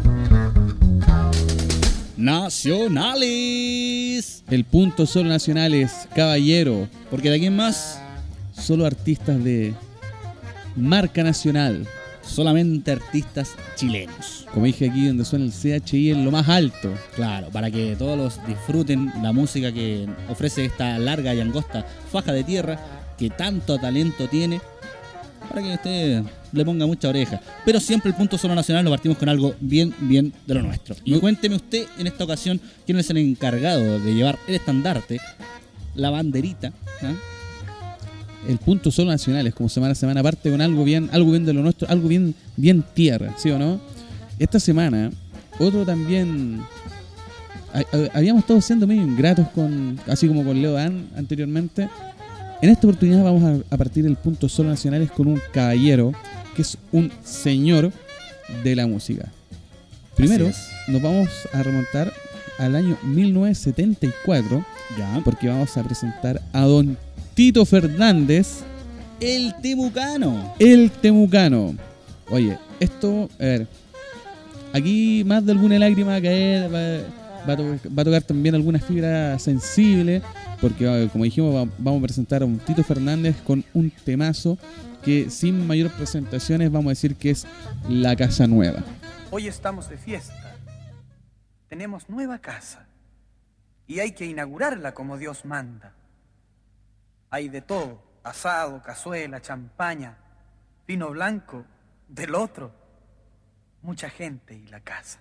nacionales. El punto solo nacionales, caballero, Porque de aquí en más, solo artistas de marca nacional. solamente artistas chilenos. Como dije aquí, donde suena el CHI en lo más alto. Claro, para que todos los disfruten la música que ofrece esta larga y angosta faja de tierra que tanto talento tiene, para que usted le ponga mucha oreja. Pero siempre el punto solo nacional lo partimos con algo bien de lo nuestro. Y cuénteme usted en esta ocasión quién es el encargado de llevar el estandarte, la banderita, ¿eh? El punto solo nacional es como semana a semana, parte con algo bien de lo nuestro, algo bien tierra, ¿sí o no? Esta semana, otro también. Habíamos estado siendo medio ingratos así como con Leo Dan anteriormente. En esta oportunidad vamos a partir el punto solo nacionales con un caballero que es un señor de la música. Primero, nos vamos a remontar al año 1974, Ya. porque vamos a presentar a don Tito Fernández, El Temucano. el Temucano. Oye, esto, a ver, aquí más de alguna lágrima va a caer, va a tocar también alguna fibra sensible, porque como dijimos, vamos a presentar a un Tito Fernández con un temazo que sin mayores presentaciones vamos a decir que es La Casa Nueva. Hoy estamos de fiesta. Tenemos nueva casa y hay que inaugurarla como Dios manda. Hay de todo, asado, cazuela, champaña, vino blanco, del otro, mucha gente y la casa.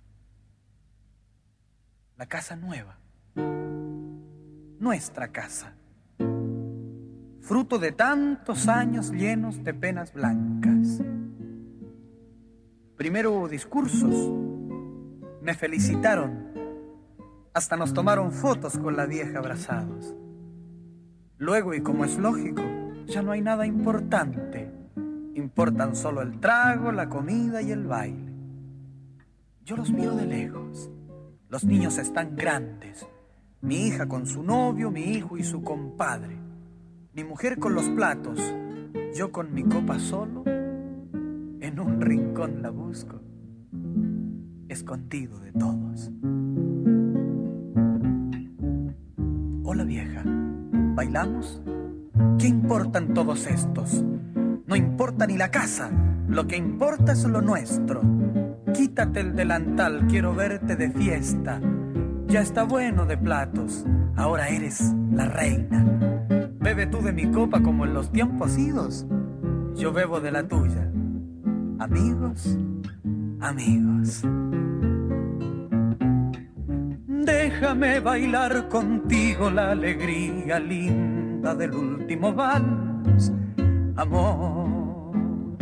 La casa nueva, nuestra casa, fruto de tantos años llenos de penas blancas. Primero hubo discursos, me felicitaron, hasta nos tomaron fotos con la vieja abrazados. Luego, y como es lógico, ya no hay nada importante. Importan solo el trago, la comida y el baile. Yo los miro de lejos. Los niños están grandes. Mi hija con su novio, mi hijo y su compadre. Mi mujer con los platos. Yo con mi copa solo. En un rincón la busco. Escondido de todos. Hola vieja. ¿Bailamos? ¿Qué importan todos estos? No importa ni la casa, lo que importa es lo nuestro. Quítate el delantal, quiero verte de fiesta. Ya está bueno de platos, ahora eres la reina. Bebe tú de mi copa como en los tiempos idos. Yo bebo de la tuya. Amigos, amigos. Déjame bailar contigo la alegría linda del último vals. Amor,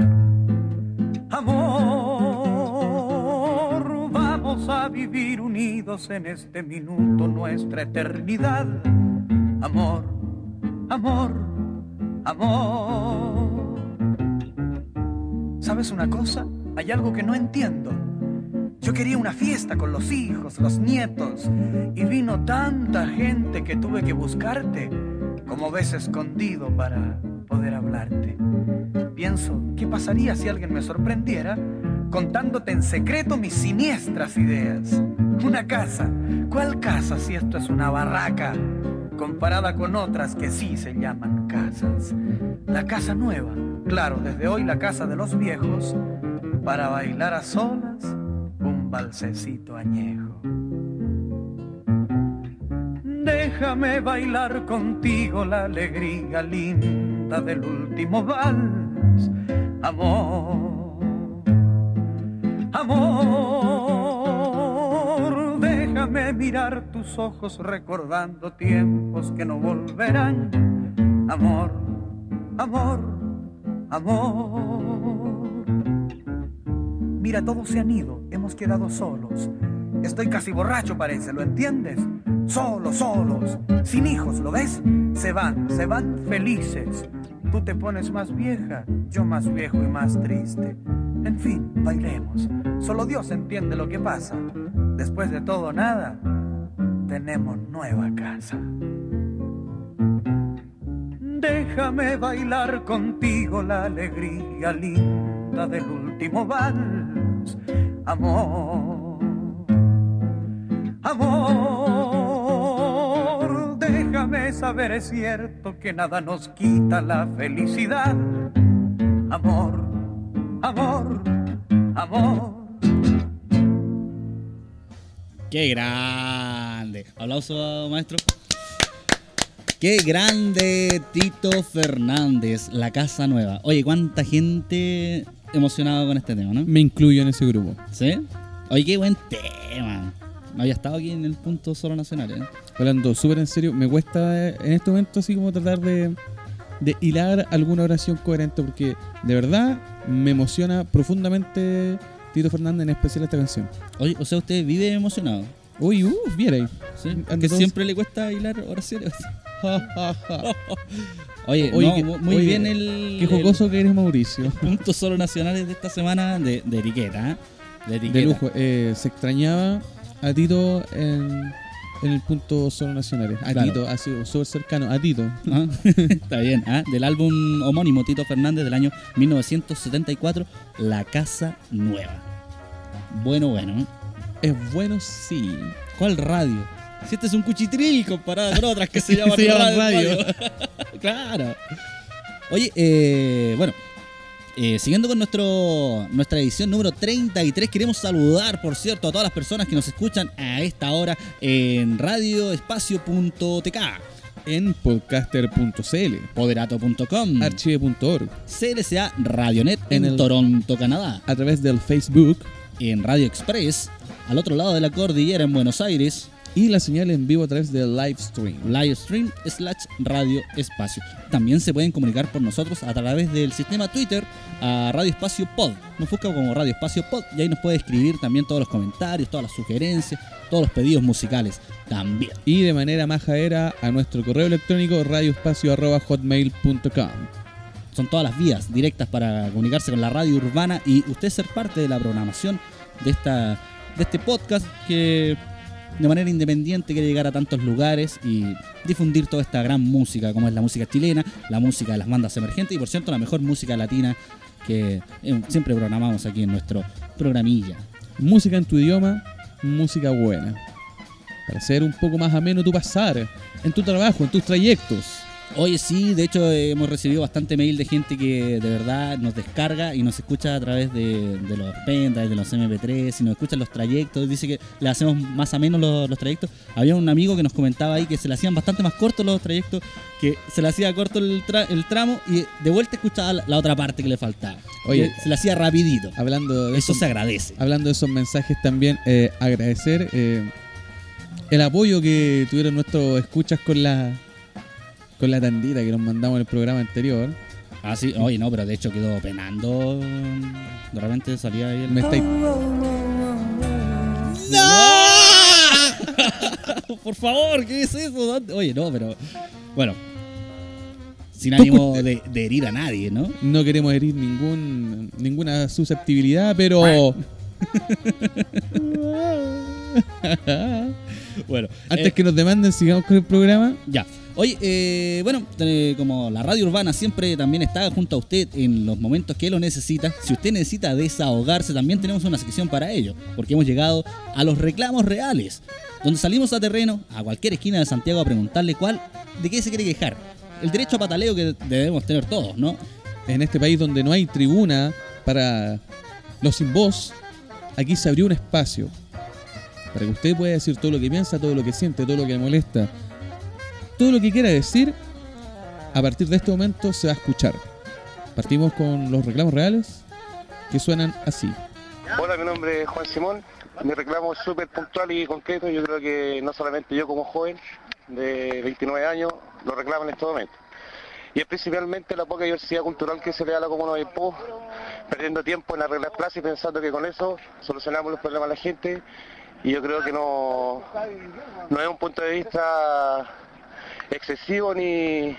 amor, vamos a vivir unidos en este minuto nuestra eternidad. Amor, amor, amor. ¿Sabes una cosa? Hay algo que no entiendo. Yo quería una fiesta con los hijos, los nietos, y vino tanta gente que tuve que buscarte, como ves escondido para poder hablarte. Pienso, ¿qué pasaría si alguien me sorprendiera contándote en secreto mis siniestras ideas? Una casa, ¿cuál casa si esto es una barraca? Comparada con otras que sí se llaman casas. La casa nueva, claro, desde hoy la casa de los viejos, para bailar a solas un valsecito añejo. Déjame bailar contigo la alegría linda del último vals. Amor, amor, Déjame mirar tus ojos recordando tiempos que no volverán. Amor, amor, amor. Mira, todos se han ido, hemos quedado solos. Estoy casi borracho, parece, ¿lo entiendes? Solos, sin hijos, ¿lo ves? Se van felices. Tú te pones más vieja, yo más viejo y más triste. En fin, bailemos. Solo Dios entiende lo que pasa. Después de todo, nada. Tenemos nueva casa. Déjame bailar contigo la alegría linda del último vals. Amor, amor, déjame saber, es cierto que nada nos quita la felicidad. Amor, amor, amor. ¡Qué grande! Aplauso, maestro. ¡Qué grande Tito Fernández! La Casa Nueva. Oye, ¿cuánta gente emocionada con este tema, no? Me incluyo en ese grupo. ¿Sí? Oye, qué buen tema. No había estado aquí en el punto solo nacional, ¿eh? Hablando súper en serio, me cuesta en este momento así como tratar de hilar alguna oración coherente, porque de verdad me emociona profundamente Tito Fernández, en especial esta canción. Oye, o sea, usted vive emocionado. Uy, viera ahí. ¿Sí? Ando Que todo- siempre le cuesta hilar oraciones. Oye, Oye, no, muy oye, bien el... Qué jocoso que eres, Mauricio. Puntos solo nacionales de esta semana de etiqueta, ¿eh? De etiqueta. De lujo. Se extrañaba a Tito en el punto solo nacional. A Claro. Tito, ha sido súper cercano. A Tito. Ah, está bien, ¿ah? Del álbum homónimo Tito Fernández del año 1974, La Casa Nueva. Bueno, ¿eh? Es bueno, sí. ¿Cuál radio? Si este es un cuchitril comparado con otras que se llaman Se llaman radio. radio. Claro. Oye, bueno, siguiendo con nuestra edición número 33, queremos saludar, por cierto, a todas las personas que nos escuchan a esta hora en radioespacio.tk, En podcaster.cl, poderato.com, archive.org, CLSA Radionet en En el- Toronto, Canadá, a través del Facebook en Radio Express, al otro lado de la cordillera en Buenos Aires, y la señal en vivo a través del Livestream. Livestream/Radio Espacio. También se pueden comunicar por nosotros a través del sistema Twitter a Radio Espacio Pod. Nos busca como Radio Espacio Pod y ahí nos puede escribir también todos los comentarios, todas las sugerencias, todos los pedidos musicales también. Y de manera majadera a nuestro correo electrónico radioespacio@hotmail.com. Son todas las vías directas para comunicarse con la radio urbana y usted ser parte de la programación de este podcast que de manera independiente quiere llegar a tantos lugares y difundir toda esta gran música como es la música chilena, la música de las bandas emergentes y por cierto la mejor música latina que siempre programamos aquí en nuestro programilla. Música en tu idioma, música buena. Para hacer un poco más ameno tu pasar en tu trabajo, en tus trayectos. Oye, sí, de hecho hemos recibido bastante mail de gente que de verdad nos descarga y nos escucha a través de los pendrives, de los MP3, y nos escuchan los trayectos, dice que le hacemos más amenos los trayectos. Había un amigo que nos comentaba ahí que se le hacían bastante más cortos los trayectos, que se le hacía corto el tramo y de vuelta escuchaba la otra parte que le faltaba. Oye, Que se le hacía rapidito. Hablando de Eso se agradece. Hablando de esos mensajes también, agradecer el apoyo que tuvieron nuestros escuchas con la tandita que nos mandamos en el programa anterior. Ah, sí, oye, no, pero de hecho quedó penando. De repente salía ahí el... Me estáis- Por favor, ¿qué es eso? ¿Dónde? Oye, no, pero... Bueno, sin ánimo de herir a nadie, ¿no? No queremos herir ninguna susceptibilidad, pero Bueno, antes que nos demanden, sigamos con el programa. ya. Oye, bueno, como la radio urbana siempre también está junto a usted en los momentos que lo necesita. Si usted necesita desahogarse, también tenemos una sección para ello, porque hemos llegado a los reclamos reales, donde salimos a terreno, a cualquier esquina de Santiago, a preguntarle de qué se quiere quejar. El derecho a pataleo que debemos tener todos, ¿no? En este país donde no hay tribuna para los sin voz, aquí se abrió un espacio para que usted pueda decir todo lo que piensa, todo lo que siente, todo lo que le molesta, todo lo que quiera decir. A partir de este momento se va a escuchar. Partimos con los reclamos reales, que suenan así. Hola, mi nombre es Juan Simón. Mi reclamo es súper puntual y concreto. Yo creo que no solamente yo como joven de 29 años lo reclamo en este momento. Y es principalmente la poca diversidad cultural que se le da a la comuna de Maipú, perdiendo tiempo en arreglar plazas y pensando que con eso solucionamos los problemas de la gente. Y yo creo que no es un punto de vista excesivo ni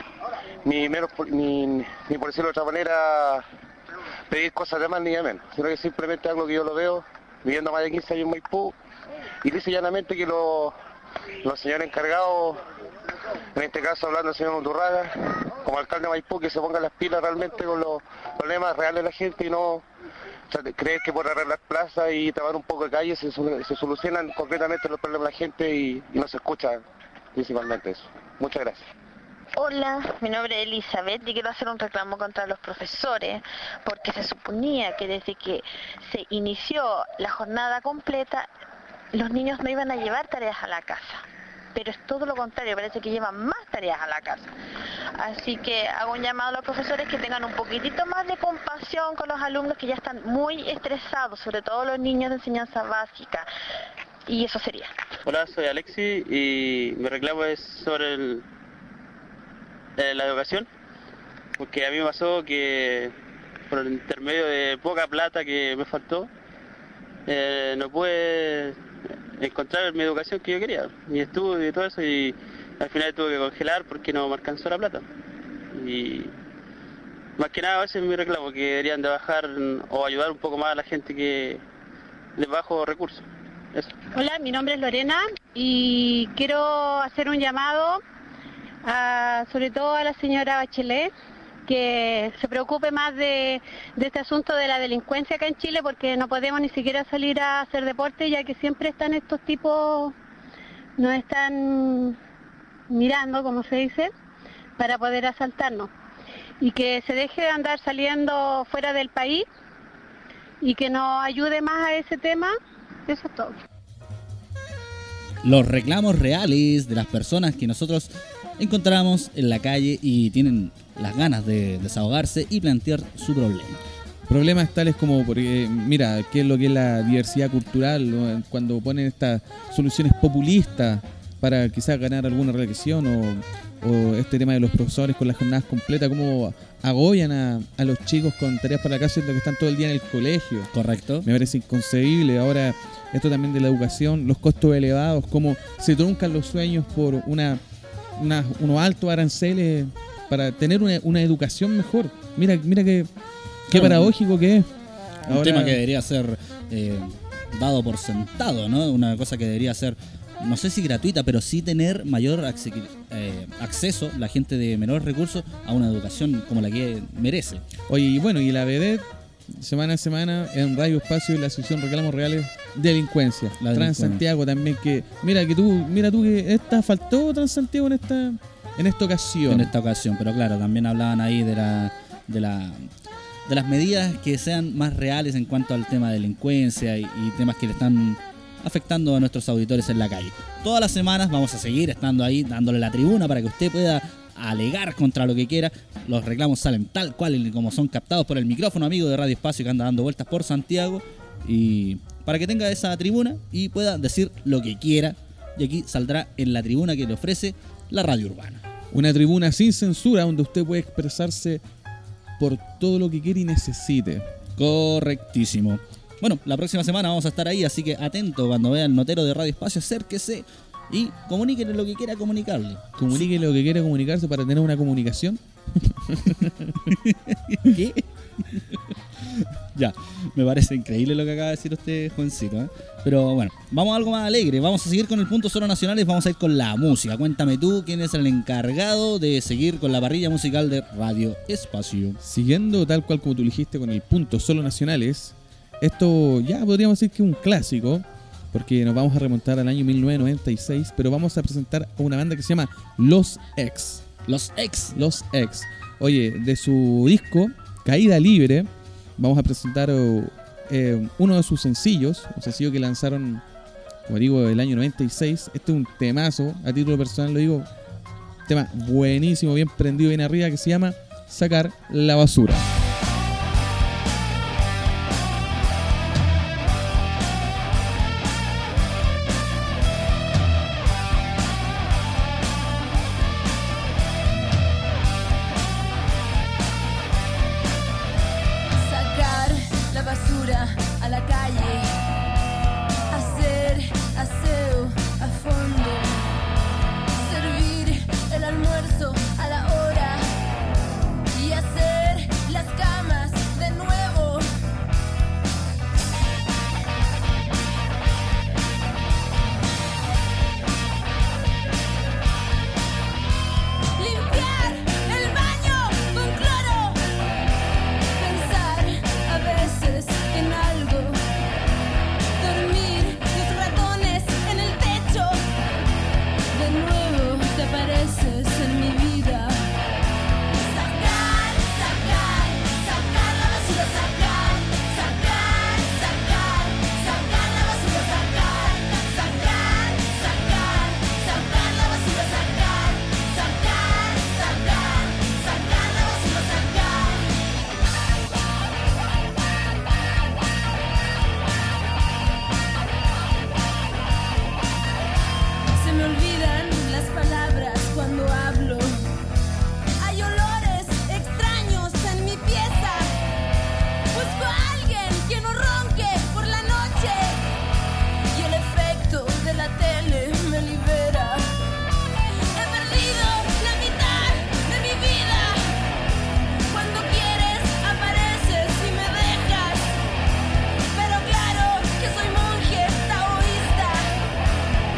por decirlo de otra manera pedir cosas de más ni de menos, sino que simplemente algo que yo lo veo viviendo más de 15 años en Maipú y dice llanamente que los señores encargados, en este caso hablando del señor Undurraga, como alcalde de Maipú, que se pongan las pilas realmente con los problemas reales de la gente y no creer que por arreglar plazas y tapar un poco de calle se solucionan concretamente los problemas de la gente y no se escucha principalmente eso. Muchas gracias. Hola, mi nombre es Elizabeth y quiero hacer un reclamo contra los profesores porque se suponía que desde que se inició la jornada completa los niños no iban a llevar tareas a la casa, pero es todo lo contrario, parece que llevan más tareas a la casa. Así que hago un llamado a los profesores que tengan un poquitito más de compasión con los alumnos que ya están muy estresados, sobre todo los niños de enseñanza básica, y eso sería. Hola, soy Alexi y mi reclamo es sobre la educación, porque a mí me pasó que por el intermedio de poca plata que me faltó, no pude encontrar mi educación que yo quería, mi estudio y todo eso, y al final tuve que congelar porque no me alcanzó la plata. Y más que nada ese es mi reclamo, que deberían de bajar o ayudar un poco más a la gente que de bajos recursos. Eso. Hola, mi nombre es Lorena y quiero hacer un llamado sobre todo a la señora Bachelet, que se preocupe más de este asunto de la delincuencia acá en Chile, porque no podemos ni siquiera salir a hacer deporte, ya que siempre están estos tipos, nos están mirando, como se dice, para poder asaltarnos. Y que se deje de andar saliendo fuera del país y que nos ayude más a ese tema. Eso es todo. Los reclamos reales de las personas que nosotros encontramos en la calle y tienen las ganas de desahogarse y plantear su problema. Problemas tales como, porque, mira, qué es lo que es la diversidad cultural, ¿no? Cuando ponen estas soluciones populistas para quizás ganar alguna reelección o este tema de los profesores con las jornadas completas, cómo agobian a los chicos con tareas para la casa siendo que están todo el día en el colegio. Correcto. Me parece inconcebible. Ahora, esto también de la educación, los costos elevados, cómo se truncan los sueños por unos altos aranceles para tener una educación mejor. Mira qué paradójico que es. Un tema que debería ser dado por sentado, ¿no? Una cosa que debería ser, no sé si gratuita, pero sí tener mayor acceso la gente de menores recursos a una educación como la que merece. Oye, y bueno, y la BD semana a semana en Radio Espacio, la sección Reclamos Reales, delincuencia. Transantiago también, que mira tú que faltó Transantiago en esta ocasión. En esta ocasión, pero claro, también hablaban ahí de las medidas que sean más reales en cuanto al tema de delincuencia y temas que le están afectando a nuestros auditores en la calle. Todas las semanas vamos a seguir estando ahí, dándole la tribuna para que usted pueda alegar contra lo que quiera. Los reclamos salen tal cual y como son captados por el micrófono amigo de Radio Espacio que anda dando vueltas por Santiago, y para que tenga esa tribuna y pueda decir lo que quiera, y aquí saldrá en la tribuna que le ofrece la Radio Urbana. Una tribuna sin censura donde usted puede expresarse por todo lo que quiere y necesite. Correctísimo. Bueno, la próxima semana vamos a estar ahí, así que atento cuando vea el notero de Radio Espacio, acérquese y comuníquele lo que quiera comunicarle. Comuníquele lo que quiera comunicarse para tener una comunicación. ¿Qué? Ya, me parece increíble lo que acaba de decir usted, Juancito, ¿eh? Pero bueno, vamos a algo más alegre. Vamos a seguir con el punto solo nacionales, vamos a ir con la música. Cuéntame tú, ¿quién es el encargado de seguir con la parrilla musical de Radio Espacio? Siguiendo tal cual como tú dijiste con el punto solo nacionales, esto ya podríamos decir que es un clásico, porque nos vamos a remontar al año 1996, pero vamos a presentar a una banda que se llama Los Ex. Los Ex. Oye, de su disco Caída Libre, vamos a presentar uno de sus sencillos, un sencillo que lanzaron, como digo, el año 96. Este es un temazo, a título personal lo digo, tema buenísimo, bien prendido, bien arriba, que se llama Sacar la Basura.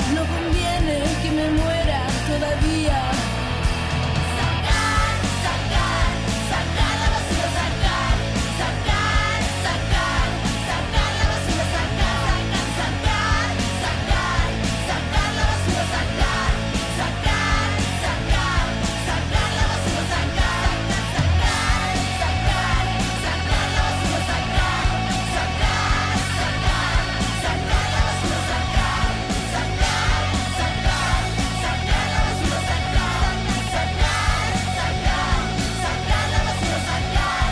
no conviene que me muera todavía. Sacar, sacar, sacar la basura, sacar, sacar, sacar, sacar la basura, sacar, sacar, sacar, sacar la basura, sacar, sacar, sacar, sacar la basura, sacar, sacar, sacar, sacar la basura, sacar, sacar, sacar, sacar la basura, sacar, sacar, sacar, sacar la basura, sacar, sacar, sacar, sacar la basura, sacar.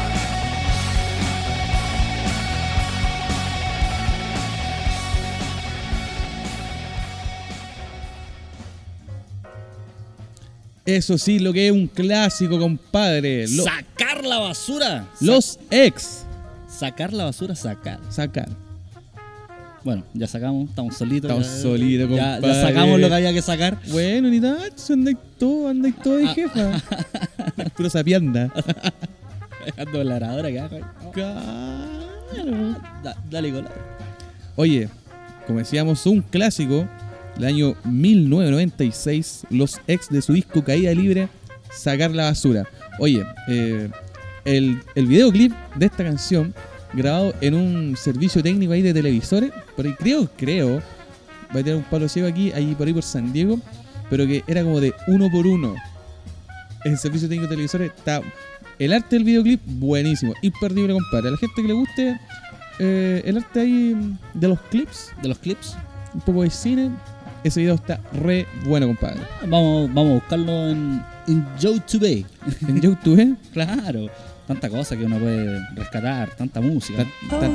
Eso sí, lo que es un clásico, compadre. Sacar la basura. Los ex. Sacar la basura, sacar. Sacar. Bueno, ya sacamos, estamos solitos. Estamos ya- solitos, ya compadre. sacamos lo que había que sacar. Bueno, ni tanto, andáis todo de jefa. Puro sapienda. Dejando la aradora que haga. Claro. Dale color. Oye, como decíamos, un clásico del año 1996, los ex de su disco Caída Libre, Sacar la Basura. Oye, el videoclip de esta canción, grabado en un servicio técnico ahí de televisores, por ahí creo, va a tener un palo ciego aquí, ahí por ahí por San Diego, pero que era como de 1x1. El servicio técnico de televisores está... El arte del videoclip, buenísimo, imperdible, compadre. A la gente que le guste el arte ahí de los clips, un poco de cine, ese video está re bueno, compadre. Vamos a buscarlo en YouTube. ¿En YouTube? Claro. Tanta cosa que uno puede rescatar, tanta música.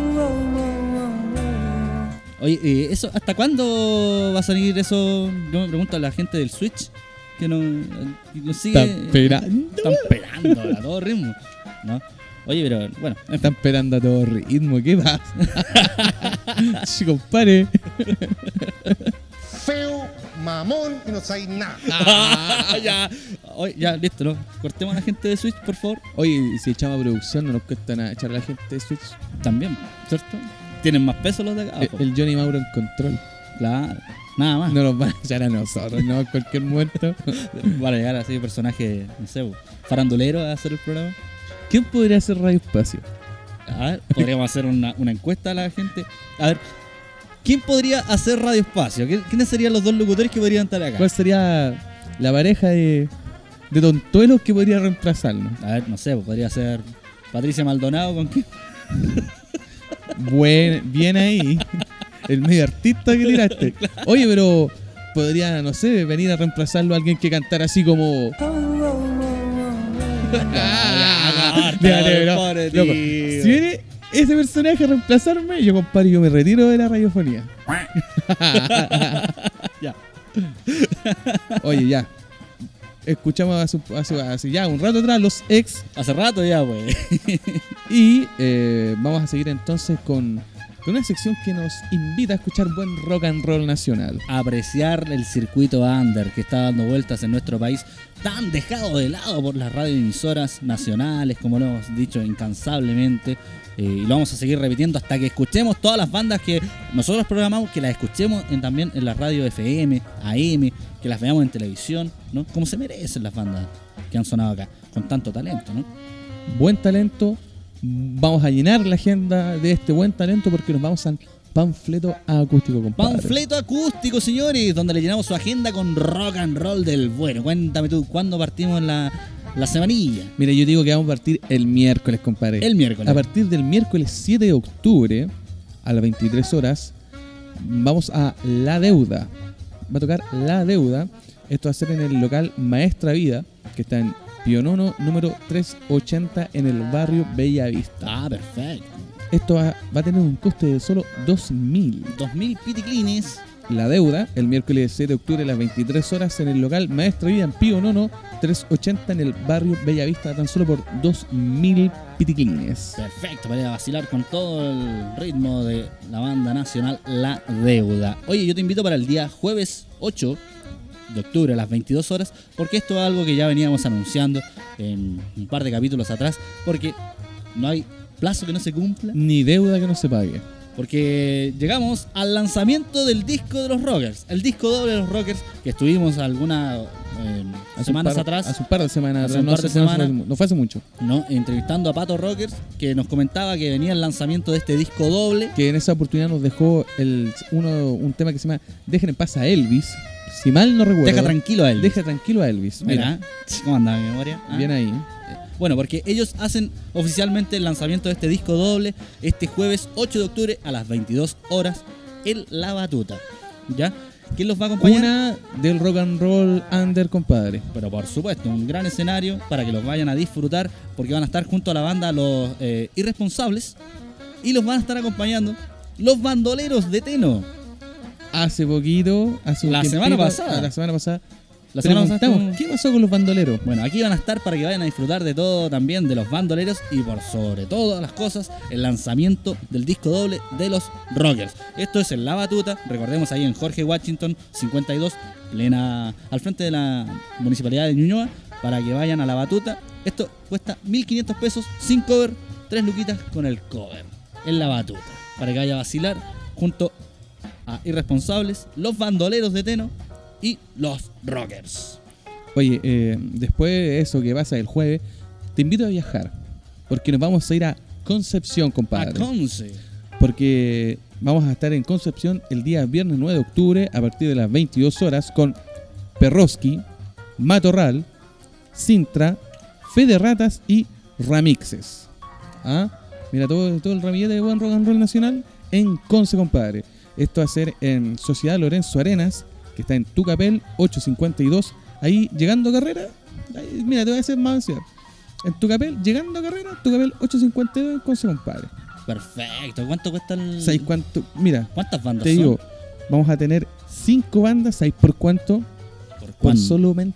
Oye, eso, ¿hasta cuándo va a salir eso? Yo me pregunto a la gente del Switch que no sigue. Están esperando. Están esperando a todo ritmo, ¿no? Oye, pero bueno. Están esperando a todo ritmo, ¿qué pasa? Sí, compadre. Feo, mamón y no sabéis nada. Ya. Oye, ya, listo, ¿no? Cortemos a la gente de Switch, por favor. Oye, si echamos a producción, no nos cuesta nada echar a la gente de Switch. También, ¿cierto? Tienen más peso los de acá. El Johnny Mauro en control. Claro, nada más. No nos van a echar a nosotros, no, en cualquier momento. Van a llegar así personajes, no sé, faranduleros a hacer el programa. ¿Quién podría hacer Radio Espacio? A ver, podríamos hacer una encuesta a la gente. A ver, ¿quién podría hacer Radio Espacio? ¿Quiénes serían los dos locutores que podrían estar acá? ¿Cuál sería la pareja de tontuelos que podría reemplazarnos? A ver, no sé, podría ser Patricia Maldonado con quién. Bien ahí. El medio artista que tiraste. Oye, pero podría, no sé, venir a reemplazarlo a alguien que cantara así como... Loco, si viene ese personaje a reemplazarme, yo, compadre, yo me retiro de la radiofonía. Ya. Oye, ya. Escuchamos hace ya un rato atrás los ex. Hace rato ya, pues. Y vamos a seguir entonces con una sección que nos invita a escuchar buen rock and roll nacional. A apreciar el circuito under que está dando vueltas en nuestro país, tan dejado de lado por las radioemisoras nacionales, como lo hemos dicho incansablemente. Y lo vamos a seguir repitiendo hasta que escuchemos todas las bandas que nosotros programamos, que las escuchemos también en la radio FM, AM, que las veamos en televisión, ¿no? Como se merecen las bandas que han sonado acá, con tanto talento, ¿no? Buen talento. Vamos a llenar la agenda de este buen talento porque nos vamos al panfleto acústico, compadre. Panfleto acústico, señores, donde le llenamos su agenda con rock and roll del bueno. Cuéntame tú, ¿cuándo partimos la semanilla? Mira, yo digo que vamos a partir el miércoles, compadre. El miércoles. A partir del miércoles 7 de octubre, a las 23 horas, vamos a La Deuda. Va a tocar La Deuda. Esto va a ser en el local Maestra Vida, que está en Pío Nono, número 380, en el barrio Bellavista. Ah, perfecto. Esto va a tener un coste de solo 2.000. 2.000 piticlines. La Deuda, el miércoles 7 de octubre a las 23 horas en el local Maestra Vida en Pío Nono, 380 en el barrio Bellavista, tan solo por 2.000 piticlines. Perfecto, para ir a vacilar con todo el ritmo de la banda nacional La Deuda. Oye, yo te invito para el día jueves 8 de octubre a las 22 horas, porque esto es algo que ya veníamos anunciando en un par de capítulos atrás, porque no hay plazo que no se cumpla, ni deuda que no se pague. porque llegamos al lanzamiento del disco de los Rockers, el disco doble de los Rockers, que estuvimos algunas semanas atrás. Hace un par de semanas. No fue hace mucho. No, entrevistando a Pato Rockers, que nos comentaba que venía el lanzamiento de este disco doble. Que en esa oportunidad nos dejó un tema que se llama Dejen en paz a Elvis. Si mal no recuerdo. Deja tranquilo a Elvis. Deja tranquilo a Elvis. Mira, ¿cómo anda mi memoria? Bien ahí. Bueno, porque ellos hacen oficialmente el lanzamiento de este disco doble este jueves 8 de octubre a las 22 horas en La Batuta. ¿Ya? ¿Quién los va a acompañar? Una del rock and roll under, compadre. Pero por supuesto, un gran escenario para que los vayan a disfrutar, porque van a estar junto a la banda Los Irresponsables y los van a estar acompañando los Bandoleros de Teno. Hace poquito, la semana pasada, preguntamos, ¿qué pasó con los bandoleros? Bueno, aquí van a estar para que vayan a disfrutar de todo también, de los bandoleros y por sobre todas las cosas, el lanzamiento del disco doble de los Rockers. Esto es en La Batuta, recordemos ahí en Jorge Washington 52, al frente de la Municipalidad de Ñuñoa, para que vayan a La Batuta. Esto cuesta 1.500 pesos sin cover, 3 luquitas con el cover en La Batuta, para que vaya a vacilar junto a Irresponsables, los Bandoleros de Teno y los Rockers. Oye, después de eso que pasa el jueves, te invito a viajar, porque nos vamos a ir a Concepción, compadre. A Conce. Porque vamos a estar en Concepción el día viernes 9 de octubre a partir de las 22 horas con Perroski, Matorral, Sintra, Fe de Ratas y Ramixes. Mira, todo el ramillete de buen rock and roll nacional en Conce, compadre. Esto va a ser en Sociedad Lorenzo Arenas, que está en Tucapel 852. Ahí llegando a Carrera, mira, te voy a hacer más ansiedad. En Tucapel, llegando a Carrera, Tucapel 852 en Conce, compadre. Perfecto. ¿Cuánto cuesta el...? ¿Sabes cuánto? Mira, ¿cuántas bandas te digo, vamos a tener 5 bandas. ¿Sabes por cuánto? Por solamente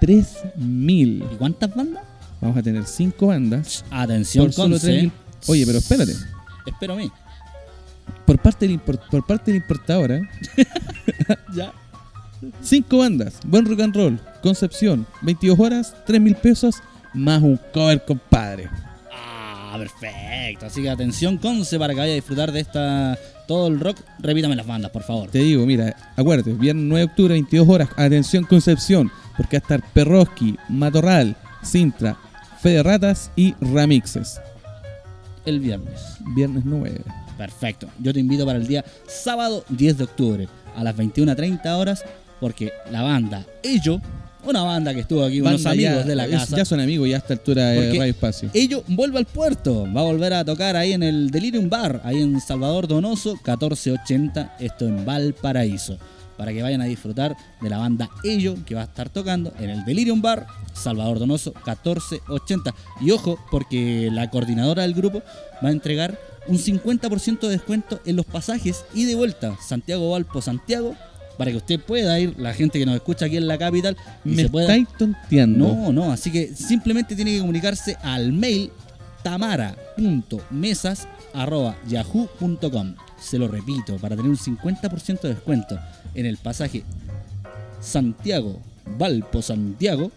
3.000. ¿Y cuántas bandas? Vamos a tener 5 bandas. Atención, por solo 3.000. Oye, pero espérate. Espero a mí. Por parte de la importadora. Ya. 5 bandas, buen rock and roll, Concepción, 22 horas, 3.000 pesos, más un cover, compadre. Perfecto. Así que atención, Conce, para que vaya a disfrutar de todo el rock. Repítame las bandas, por favor. Te digo, mira, acuérdate, viernes 9 de octubre, 22 horas, atención, Concepción, porque va a estar Perroski, Matorral, Sintra, Fe de Ratas y Ramixes. El viernes. Viernes 9. Perfecto. Yo te invito para el día sábado 10 de octubre a las 21:30 horas, porque la banda Ello, una banda que estuvo aquí, unos amigos de la casa. Ya son amigos ya a esta altura de Radio Espacio. Ello vuelve al puerto, va a volver a tocar ahí en el Delirium Bar, ahí en Salvador Donoso 1480, esto en Valparaíso, para que vayan a disfrutar de la banda Ello, que va a estar tocando en el Delirium Bar, Salvador Donoso 1480. Y ojo, porque la coordinadora del grupo va a entregar un 50% de descuento en los pasajes y de vuelta Santiago-Valpo-Santiago, para que usted pueda ir, la gente que nos escucha aquí en la capital, y me se pueda... estáis tonteando. No, así que simplemente tiene que comunicarse al mail tamara.mesas@yahoo.com. Se lo repito, para tener un 50% de descuento en el pasaje Santiago-Valpo-Santiago,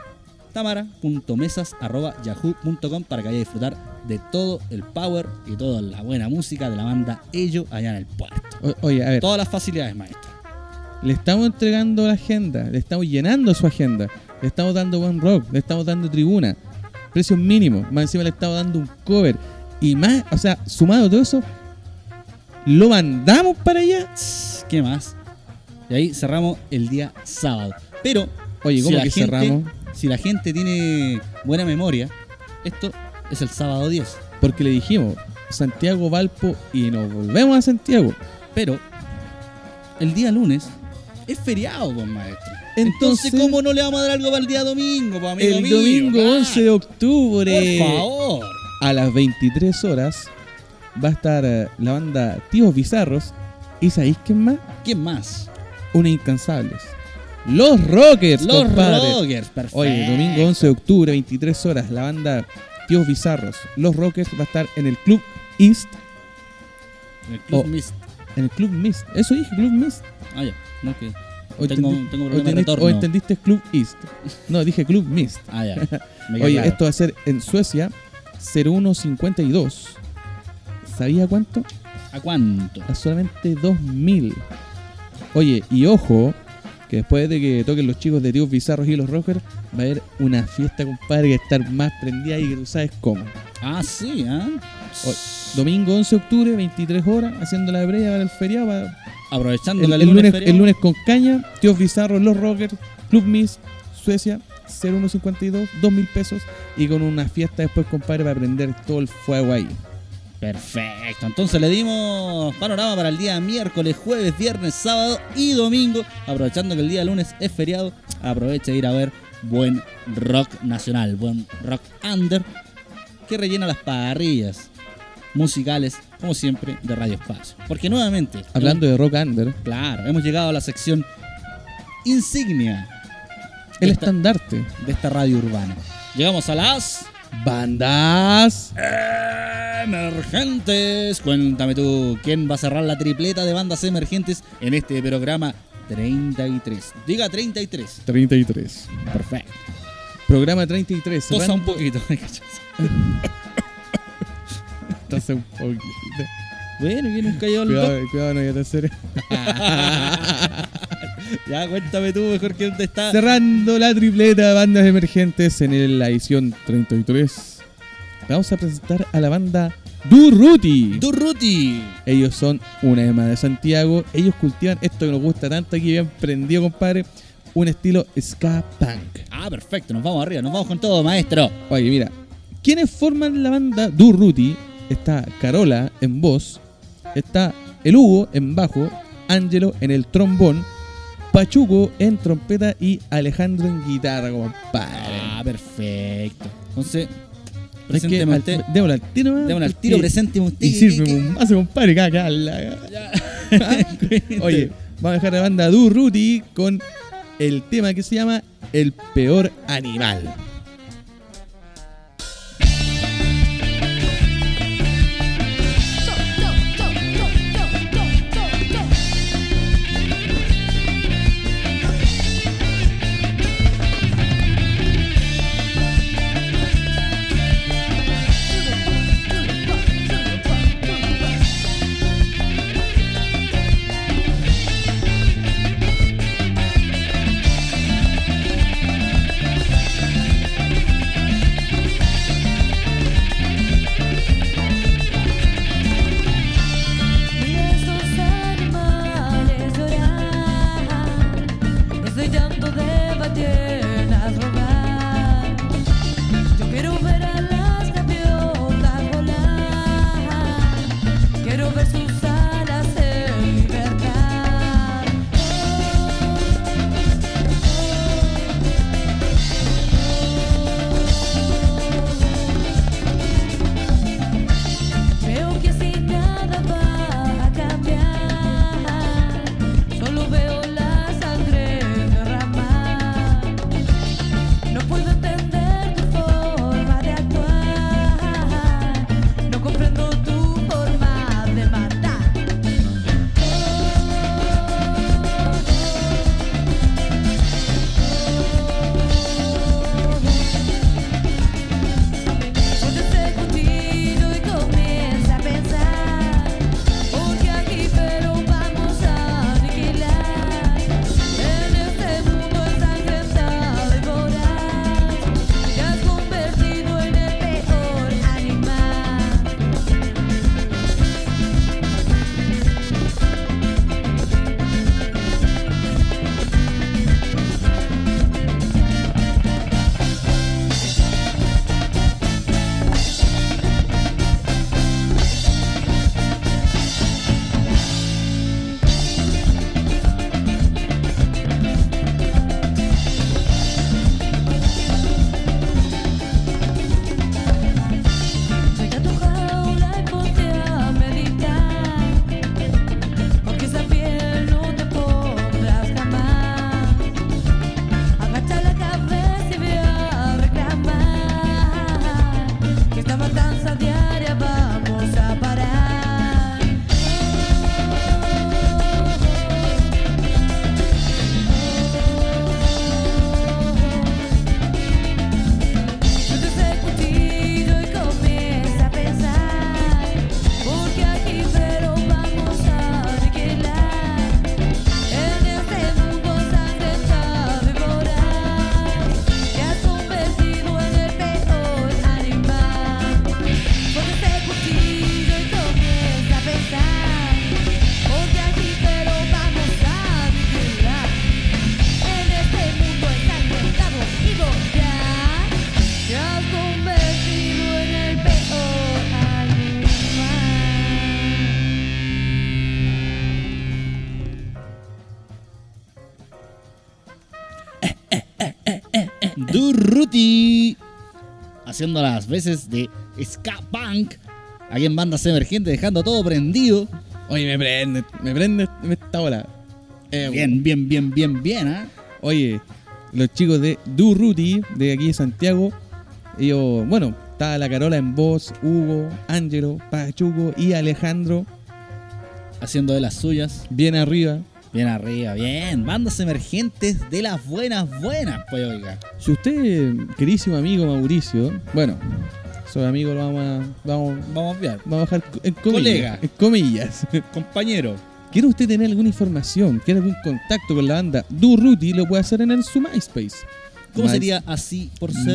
tamara.mesas@yahoo.com, para que vaya a disfrutar de todo el power y toda la buena música de la banda Ello allá en el puerto. Oye, a ver. Todas las facilidades, maestro. Le estamos entregando la agenda, le estamos llenando su agenda, le estamos dando buen rock, le estamos dando tribuna, precios mínimos, más encima le estamos dando un cover y más, o sea, sumado todo eso, lo mandamos para allá. ¿Qué más? Y ahí cerramos el día sábado. Pero, oye, ¿cómo que cerramos? Si la gente tiene buena memoria, esto es el sábado 10. Porque le dijimos Santiago, Valpo y nos volvemos a Santiago. Pero el día lunes es feriado, pues, maestro. Entonces, ¿cómo no le vamos a dar algo para el día domingo, pues, amigo el mío? Domingo 11 de octubre. Por favor. A las 23 horas va a estar la banda Tíos Bizarros. ¿Y sabéis quién más? ¿Quién más? Unos incansables. Los Rockers, Los compadre. Rockers, perfecto. Oye, domingo 11 de octubre, 23 horas, la banda Tíos Bizarros. Los Rockers va a estar en el Club East. En el Club Mist. En el Club Mist. Eso dije, Club Mist. Ah, ya. No, que tengo problema de retorno. O entendiste Club East. No, dije Club Mist. Ah, ya. Oye, claro. Esto va a ser en Suecia, 0152. ¿Sabía cuánto? ¿A cuánto? A solamente 2.000. Oye, y ojo, que después de que toquen los chicos de Tíos Bizarros y los Rockers, va a haber una fiesta, compadre, que va a estar más prendida y que tú sabes cómo. Ah, sí, ¿ah? Domingo 11 de octubre, 23 horas, haciendo la previa para el feriado. Aprovechando el lunes con caña, Tíos Bizarros, los Rockers, Club Miss, Suecia, 0152, 2.000 pesos. Y con una fiesta después, compadre, para prender todo el fuego ahí. Perfecto, entonces le dimos panorama para el día miércoles, jueves, viernes, sábado y domingo. Aprovechando que el día lunes es feriado, aprovecha de ir a ver buen rock nacional, buen rock under, que rellena las parrillas musicales, como siempre, de Radio Espacio. Porque nuevamente, hablando de rock under, claro, hemos llegado a la sección insignia, el estandarte de esta radio urbana. Llegamos a las bandas emergentes. Cuéntame tú, ¿quién va a cerrar la tripleta de bandas emergentes en este programa 33? Diga 33. 33. Perfecto. Programa 33. Tosa un poquito. Tosa un poquito. Bueno, ¿quién nos cayó el Cuidado, no, ya te hacer. Ya, cuéntame tú mejor que dónde está. Cerrando la tripleta de bandas emergentes en la edición 33. Vamos a presentar a la banda Durruti. Durruti. Ellos son una ema de Santiago. Ellos cultivan esto que nos gusta tanto aquí, bien prendido, compadre. Un estilo ska punk. Ah, perfecto. Nos vamos arriba. Nos vamos con todo, maestro. Oye, mira. ¿Quiénes forman la banda Durruti? Está Carola en voz. Está el Hugo en bajo. Ángelo en el trombón. Pachuco en trompeta y Alejandro en guitarra, compadre. Ah, perfecto. Entonces, démosle al tiro, presente usted. Y sirve un vaso, compadre, Oye, vamos a dejar la banda Durruti con el tema que se llama El Peor Animal. Durruti, haciendo las veces de ska punk, aquí en Bandas Emergentes, dejando todo prendido. Oye, me prende esta ola. Bien, ¿ah? Oye, los chicos de Durruti, de aquí de Santiago, ellos, bueno, está la Carola en voz, Hugo, Ángelo, Pachuco y Alejandro haciendo de las suyas. Bien arriba. Bien. Bandas emergentes de las buenas, pues oiga. Si usted, querísimo amigo Mauricio, bueno, soy amigo, lo vamos a dejar en comillas. Colega. En comillas. Compañero. ¿Quiere usted tener alguna información? ¿Quiere algún contacto con la banda Durruti? Lo puede hacer en su MySpace. ¿Cómo sería así por ser?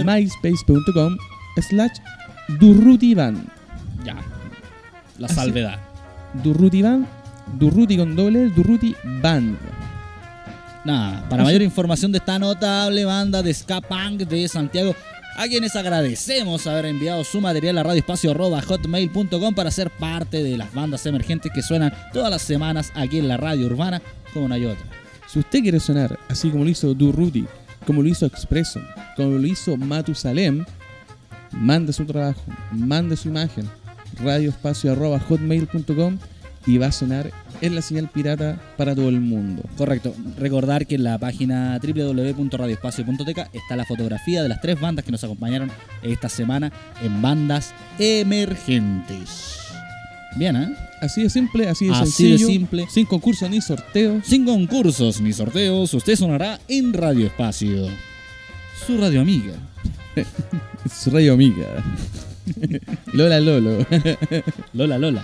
MySpace.com/DurrutiBand. Ya. La salvedad. DurrutiBand. Durruti con doble, Durruti Band. Nada, para mayor información de esta notable banda de ska punk de Santiago, a quienes agradecemos haber enviado su material a radioespacio@hotmail.com para ser parte de las bandas emergentes que suenan todas las semanas aquí en la radio urbana, como no hay otra. Si usted quiere sonar así como lo hizo Durruti, como lo hizo Expresso, como lo hizo Matusalem, mande su trabajo, mande su imagen, radioespacio@hotmail.com, y va a sonar en la señal pirata para todo el mundo. Correcto. Recordar que en la página www.radioespacio.tk está la fotografía de las 3 bandas que nos acompañaron esta semana en Bandas Emergentes. Bien, ¿eh? Así de simple, así de así sencillo. De simple. Sin concursos ni sorteos. Sin concursos ni sorteos. Usted sonará en Radio Espacio. Su radio amiga. Su radio amiga. Lola Lolo. Lola.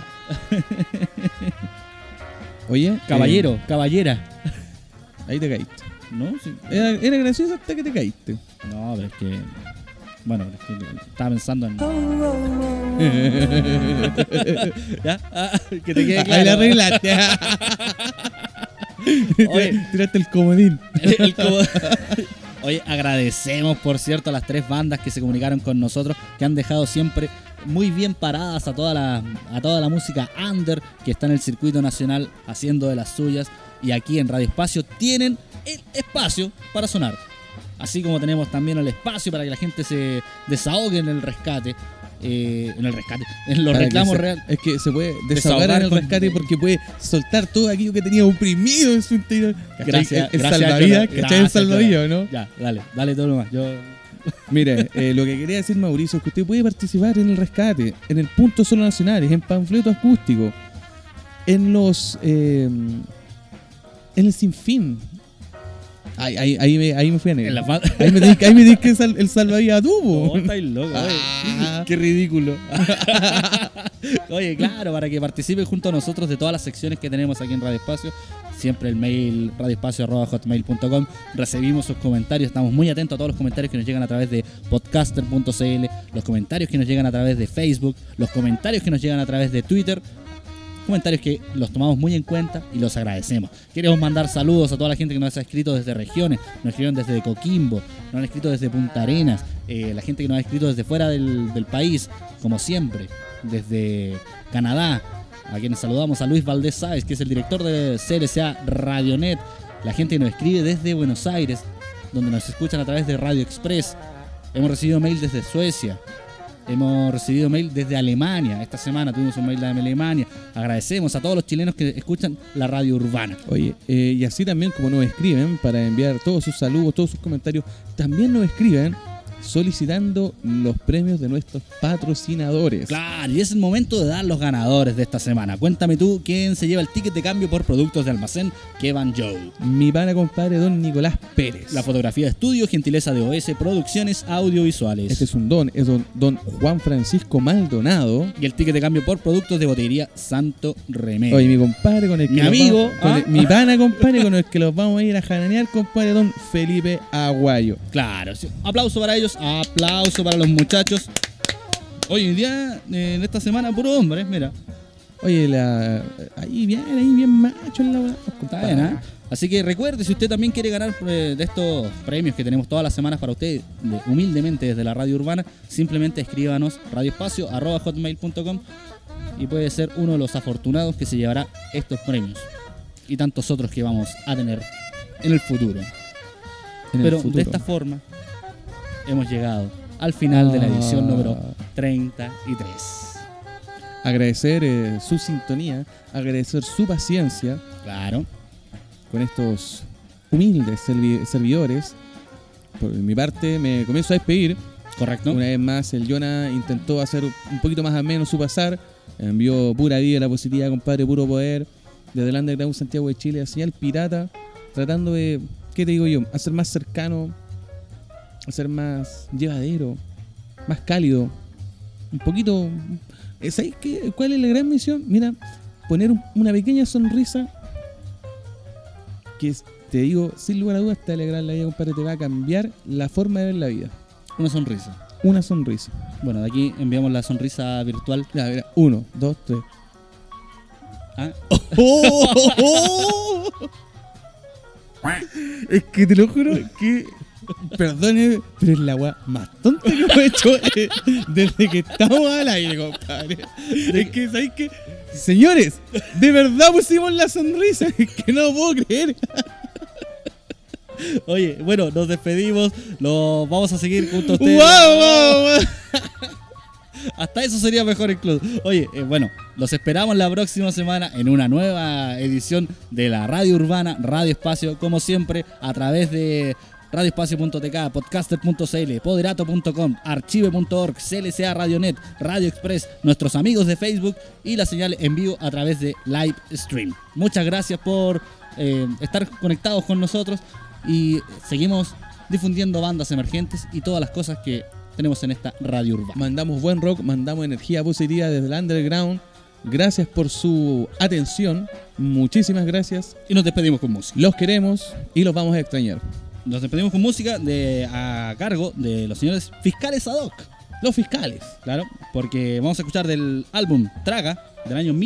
Oye, caballera. Ahí te caíste. ¿No? Sí. Era gracioso hasta que te caíste. No, pero es que... Bueno, es que estaba pensando en... ¿Ya? Que te quede claro. Ahí la arreglaste. Oye, tiraste el comodín. Oye, agradecemos, por cierto, a las 3 bandas que se comunicaron con nosotros, que han dejado siempre muy bien paradas a toda la música under que está en el circuito nacional haciendo de las suyas, y aquí en Radio Espacio tienen el espacio para sonar. Así como tenemos también el espacio para que la gente se desahogue en el rescate. En los para reclamos reales. Es que se puede desahogar en el rescate porque puede soltar todo aquello que tenía oprimido en su interior. Gracias. El salvavidas, ¿cachai? El salvavidas, ¿no? Ya, dale todo lo más. Mire, lo que quería decir Mauricio es que usted puede participar en el rescate, en el Punto Solo Nacionales, en panfleto acústico, en los en el Sinfín. Ahí me fui a negar. Ahí me di que el salvavidas tuvo. No, estáis loco. Qué ridículo. Oye, claro, para que participen junto a nosotros de todas las secciones que tenemos aquí en Radio Espacio. Siempre el mail radioespacio@hotmail.com. Recibimos sus comentarios. Estamos muy atentos a todos los comentarios que nos llegan a través de podcaster.cl, los comentarios que nos llegan a través de Facebook, los comentarios que nos llegan a través de Twitter. Comentarios que los tomamos muy en cuenta y los agradecemos. Queremos mandar saludos a toda la gente que nos ha escrito desde regiones, nos escribieron desde Coquimbo, nos han escrito desde Punta Arenas, la gente que nos ha escrito desde fuera del país, como siempre, desde Canadá, a quienes saludamos, a Luis Valdés Sáez, que es el director de CLCA Radionet, la gente que nos escribe desde Buenos Aires, donde nos escuchan a través de Radio Express. Hemos recibido mail desde Suecia. Hemos recibido mail desde Alemania. Esta semana tuvimos un mail de Alemania. Agradecemos a todos los chilenos que escuchan la radio urbana. Oye, y así también como nos escriben para enviar todos sus saludos, todos sus comentarios, también nos escriben solicitando los premios de nuestros patrocinadores. Claro, y es el momento de dar los ganadores de esta semana. Cuéntame tú quién se lleva el ticket de cambio por productos de almacén Kevan Joe. Mi pana compadre don Nicolás Pérez. La fotografía de estudio, gentileza de OS Producciones Audiovisuales. Este es un don, es don Juan Francisco Maldonado. Y el ticket de cambio por productos de botillería Santo Remedio. Oye, mi compadre con el que mi amigo, mi pana compadre con el que los vamos a ir a jaranear, compadre don Felipe Aguayo. Claro, sí. Aplauso para ellos. Aplauso para los muchachos. Hoy en día, en esta semana, puro hombre, mira. Oye, ahí bien macho en la está bien, ¿eh? Así que recuerde, si usted también quiere ganar de estos premios que tenemos todas las semanas para usted, humildemente desde la radio urbana, simplemente escríbanos radioespacio@hotmail.com y puede ser uno de los afortunados que se llevará estos premios y tantos otros que vamos a tener en el futuro. Pero de esta forma hemos llegado al final de la edición número 33. Agradecer su sintonía, agradecer su paciencia. Claro. Con estos humildes servidores. Por mi parte, me comienzo a despedir. Correcto. Una vez más, el Jonah intentó hacer un poquito más ameno su pasar. Envió pura vida, la positividad, compadre, puro poder. Desde el Underground Santiago de Chile, a Señal Pirata. Tratando de, ¿qué te digo yo? Hacer más cercano, hacer más llevadero, más cálido. Un poquito... ¿Sabes qué? ¿Cuál es la gran misión? Mira, poner una pequeña sonrisa que, te digo, sin lugar a dudas, te va a alegrar la vida, compadre. Te va a cambiar la forma de ver la vida. Una sonrisa. Una sonrisa. Bueno, de aquí enviamos la sonrisa virtual. Ya, mira, 1, 2, 3. ¿Ah? Es que te lo juro que... Perdone, pero es la weá más tonta que hemos hecho desde que estamos al aire, compadre. Es que, ¿sabéis qué? Señores, de verdad pusimos la sonrisa. Es que no lo puedo creer. Oye, bueno, nos despedimos. Lo vamos a seguir junto a ustedes. ¡Wow! Hasta eso sería mejor incluso. Oye, bueno, los esperamos la próxima semana en una nueva edición de la Radio Urbana, Radio Espacio, como siempre, a través de radioespacio.tk, podcaster.cl, poderato.com, archive.org, CLCA Radionet, Radio Express, nuestros amigos de Facebook y la señal en vivo a través de Live Stream. Muchas gracias por estar conectados con nosotros y seguimos difundiendo bandas emergentes y todas las cosas que tenemos en esta Radio Urbana. Mandamos buen rock, mandamos energía positiva desde el Underground. Gracias por su atención, muchísimas gracias. Y nos despedimos con música. Los queremos y los vamos a extrañar. Nos despedimos con música a cargo de los señores Fiscales Ad Hoc. Los Fiscales. Claro, porque vamos a escuchar del álbum Traga del año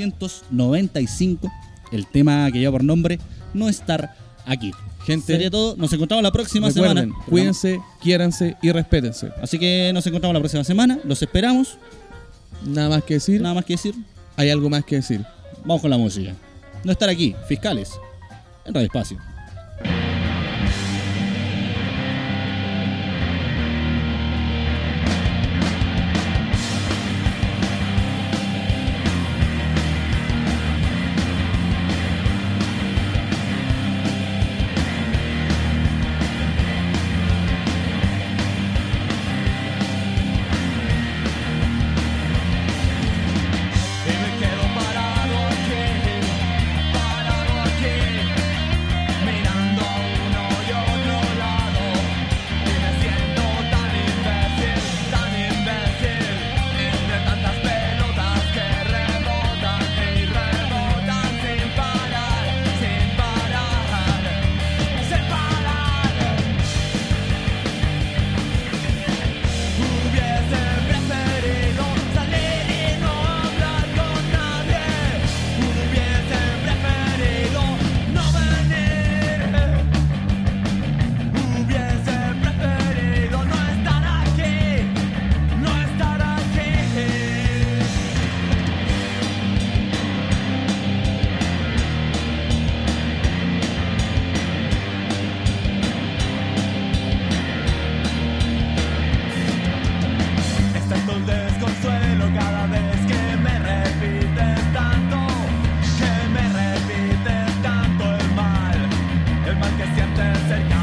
1995 el tema que lleva por nombre No Estar Aquí. Gente, sería todo. Nos encontramos la próxima recuerden, semana. Cuídense, quiéranse y respétense. Así que nos encontramos la próxima semana. Los esperamos. Nada más que decir. Nada más que decir. Hay algo más que decir. Vamos con la música. No Estar Aquí, Fiscales, en Radio Espacio. Cerca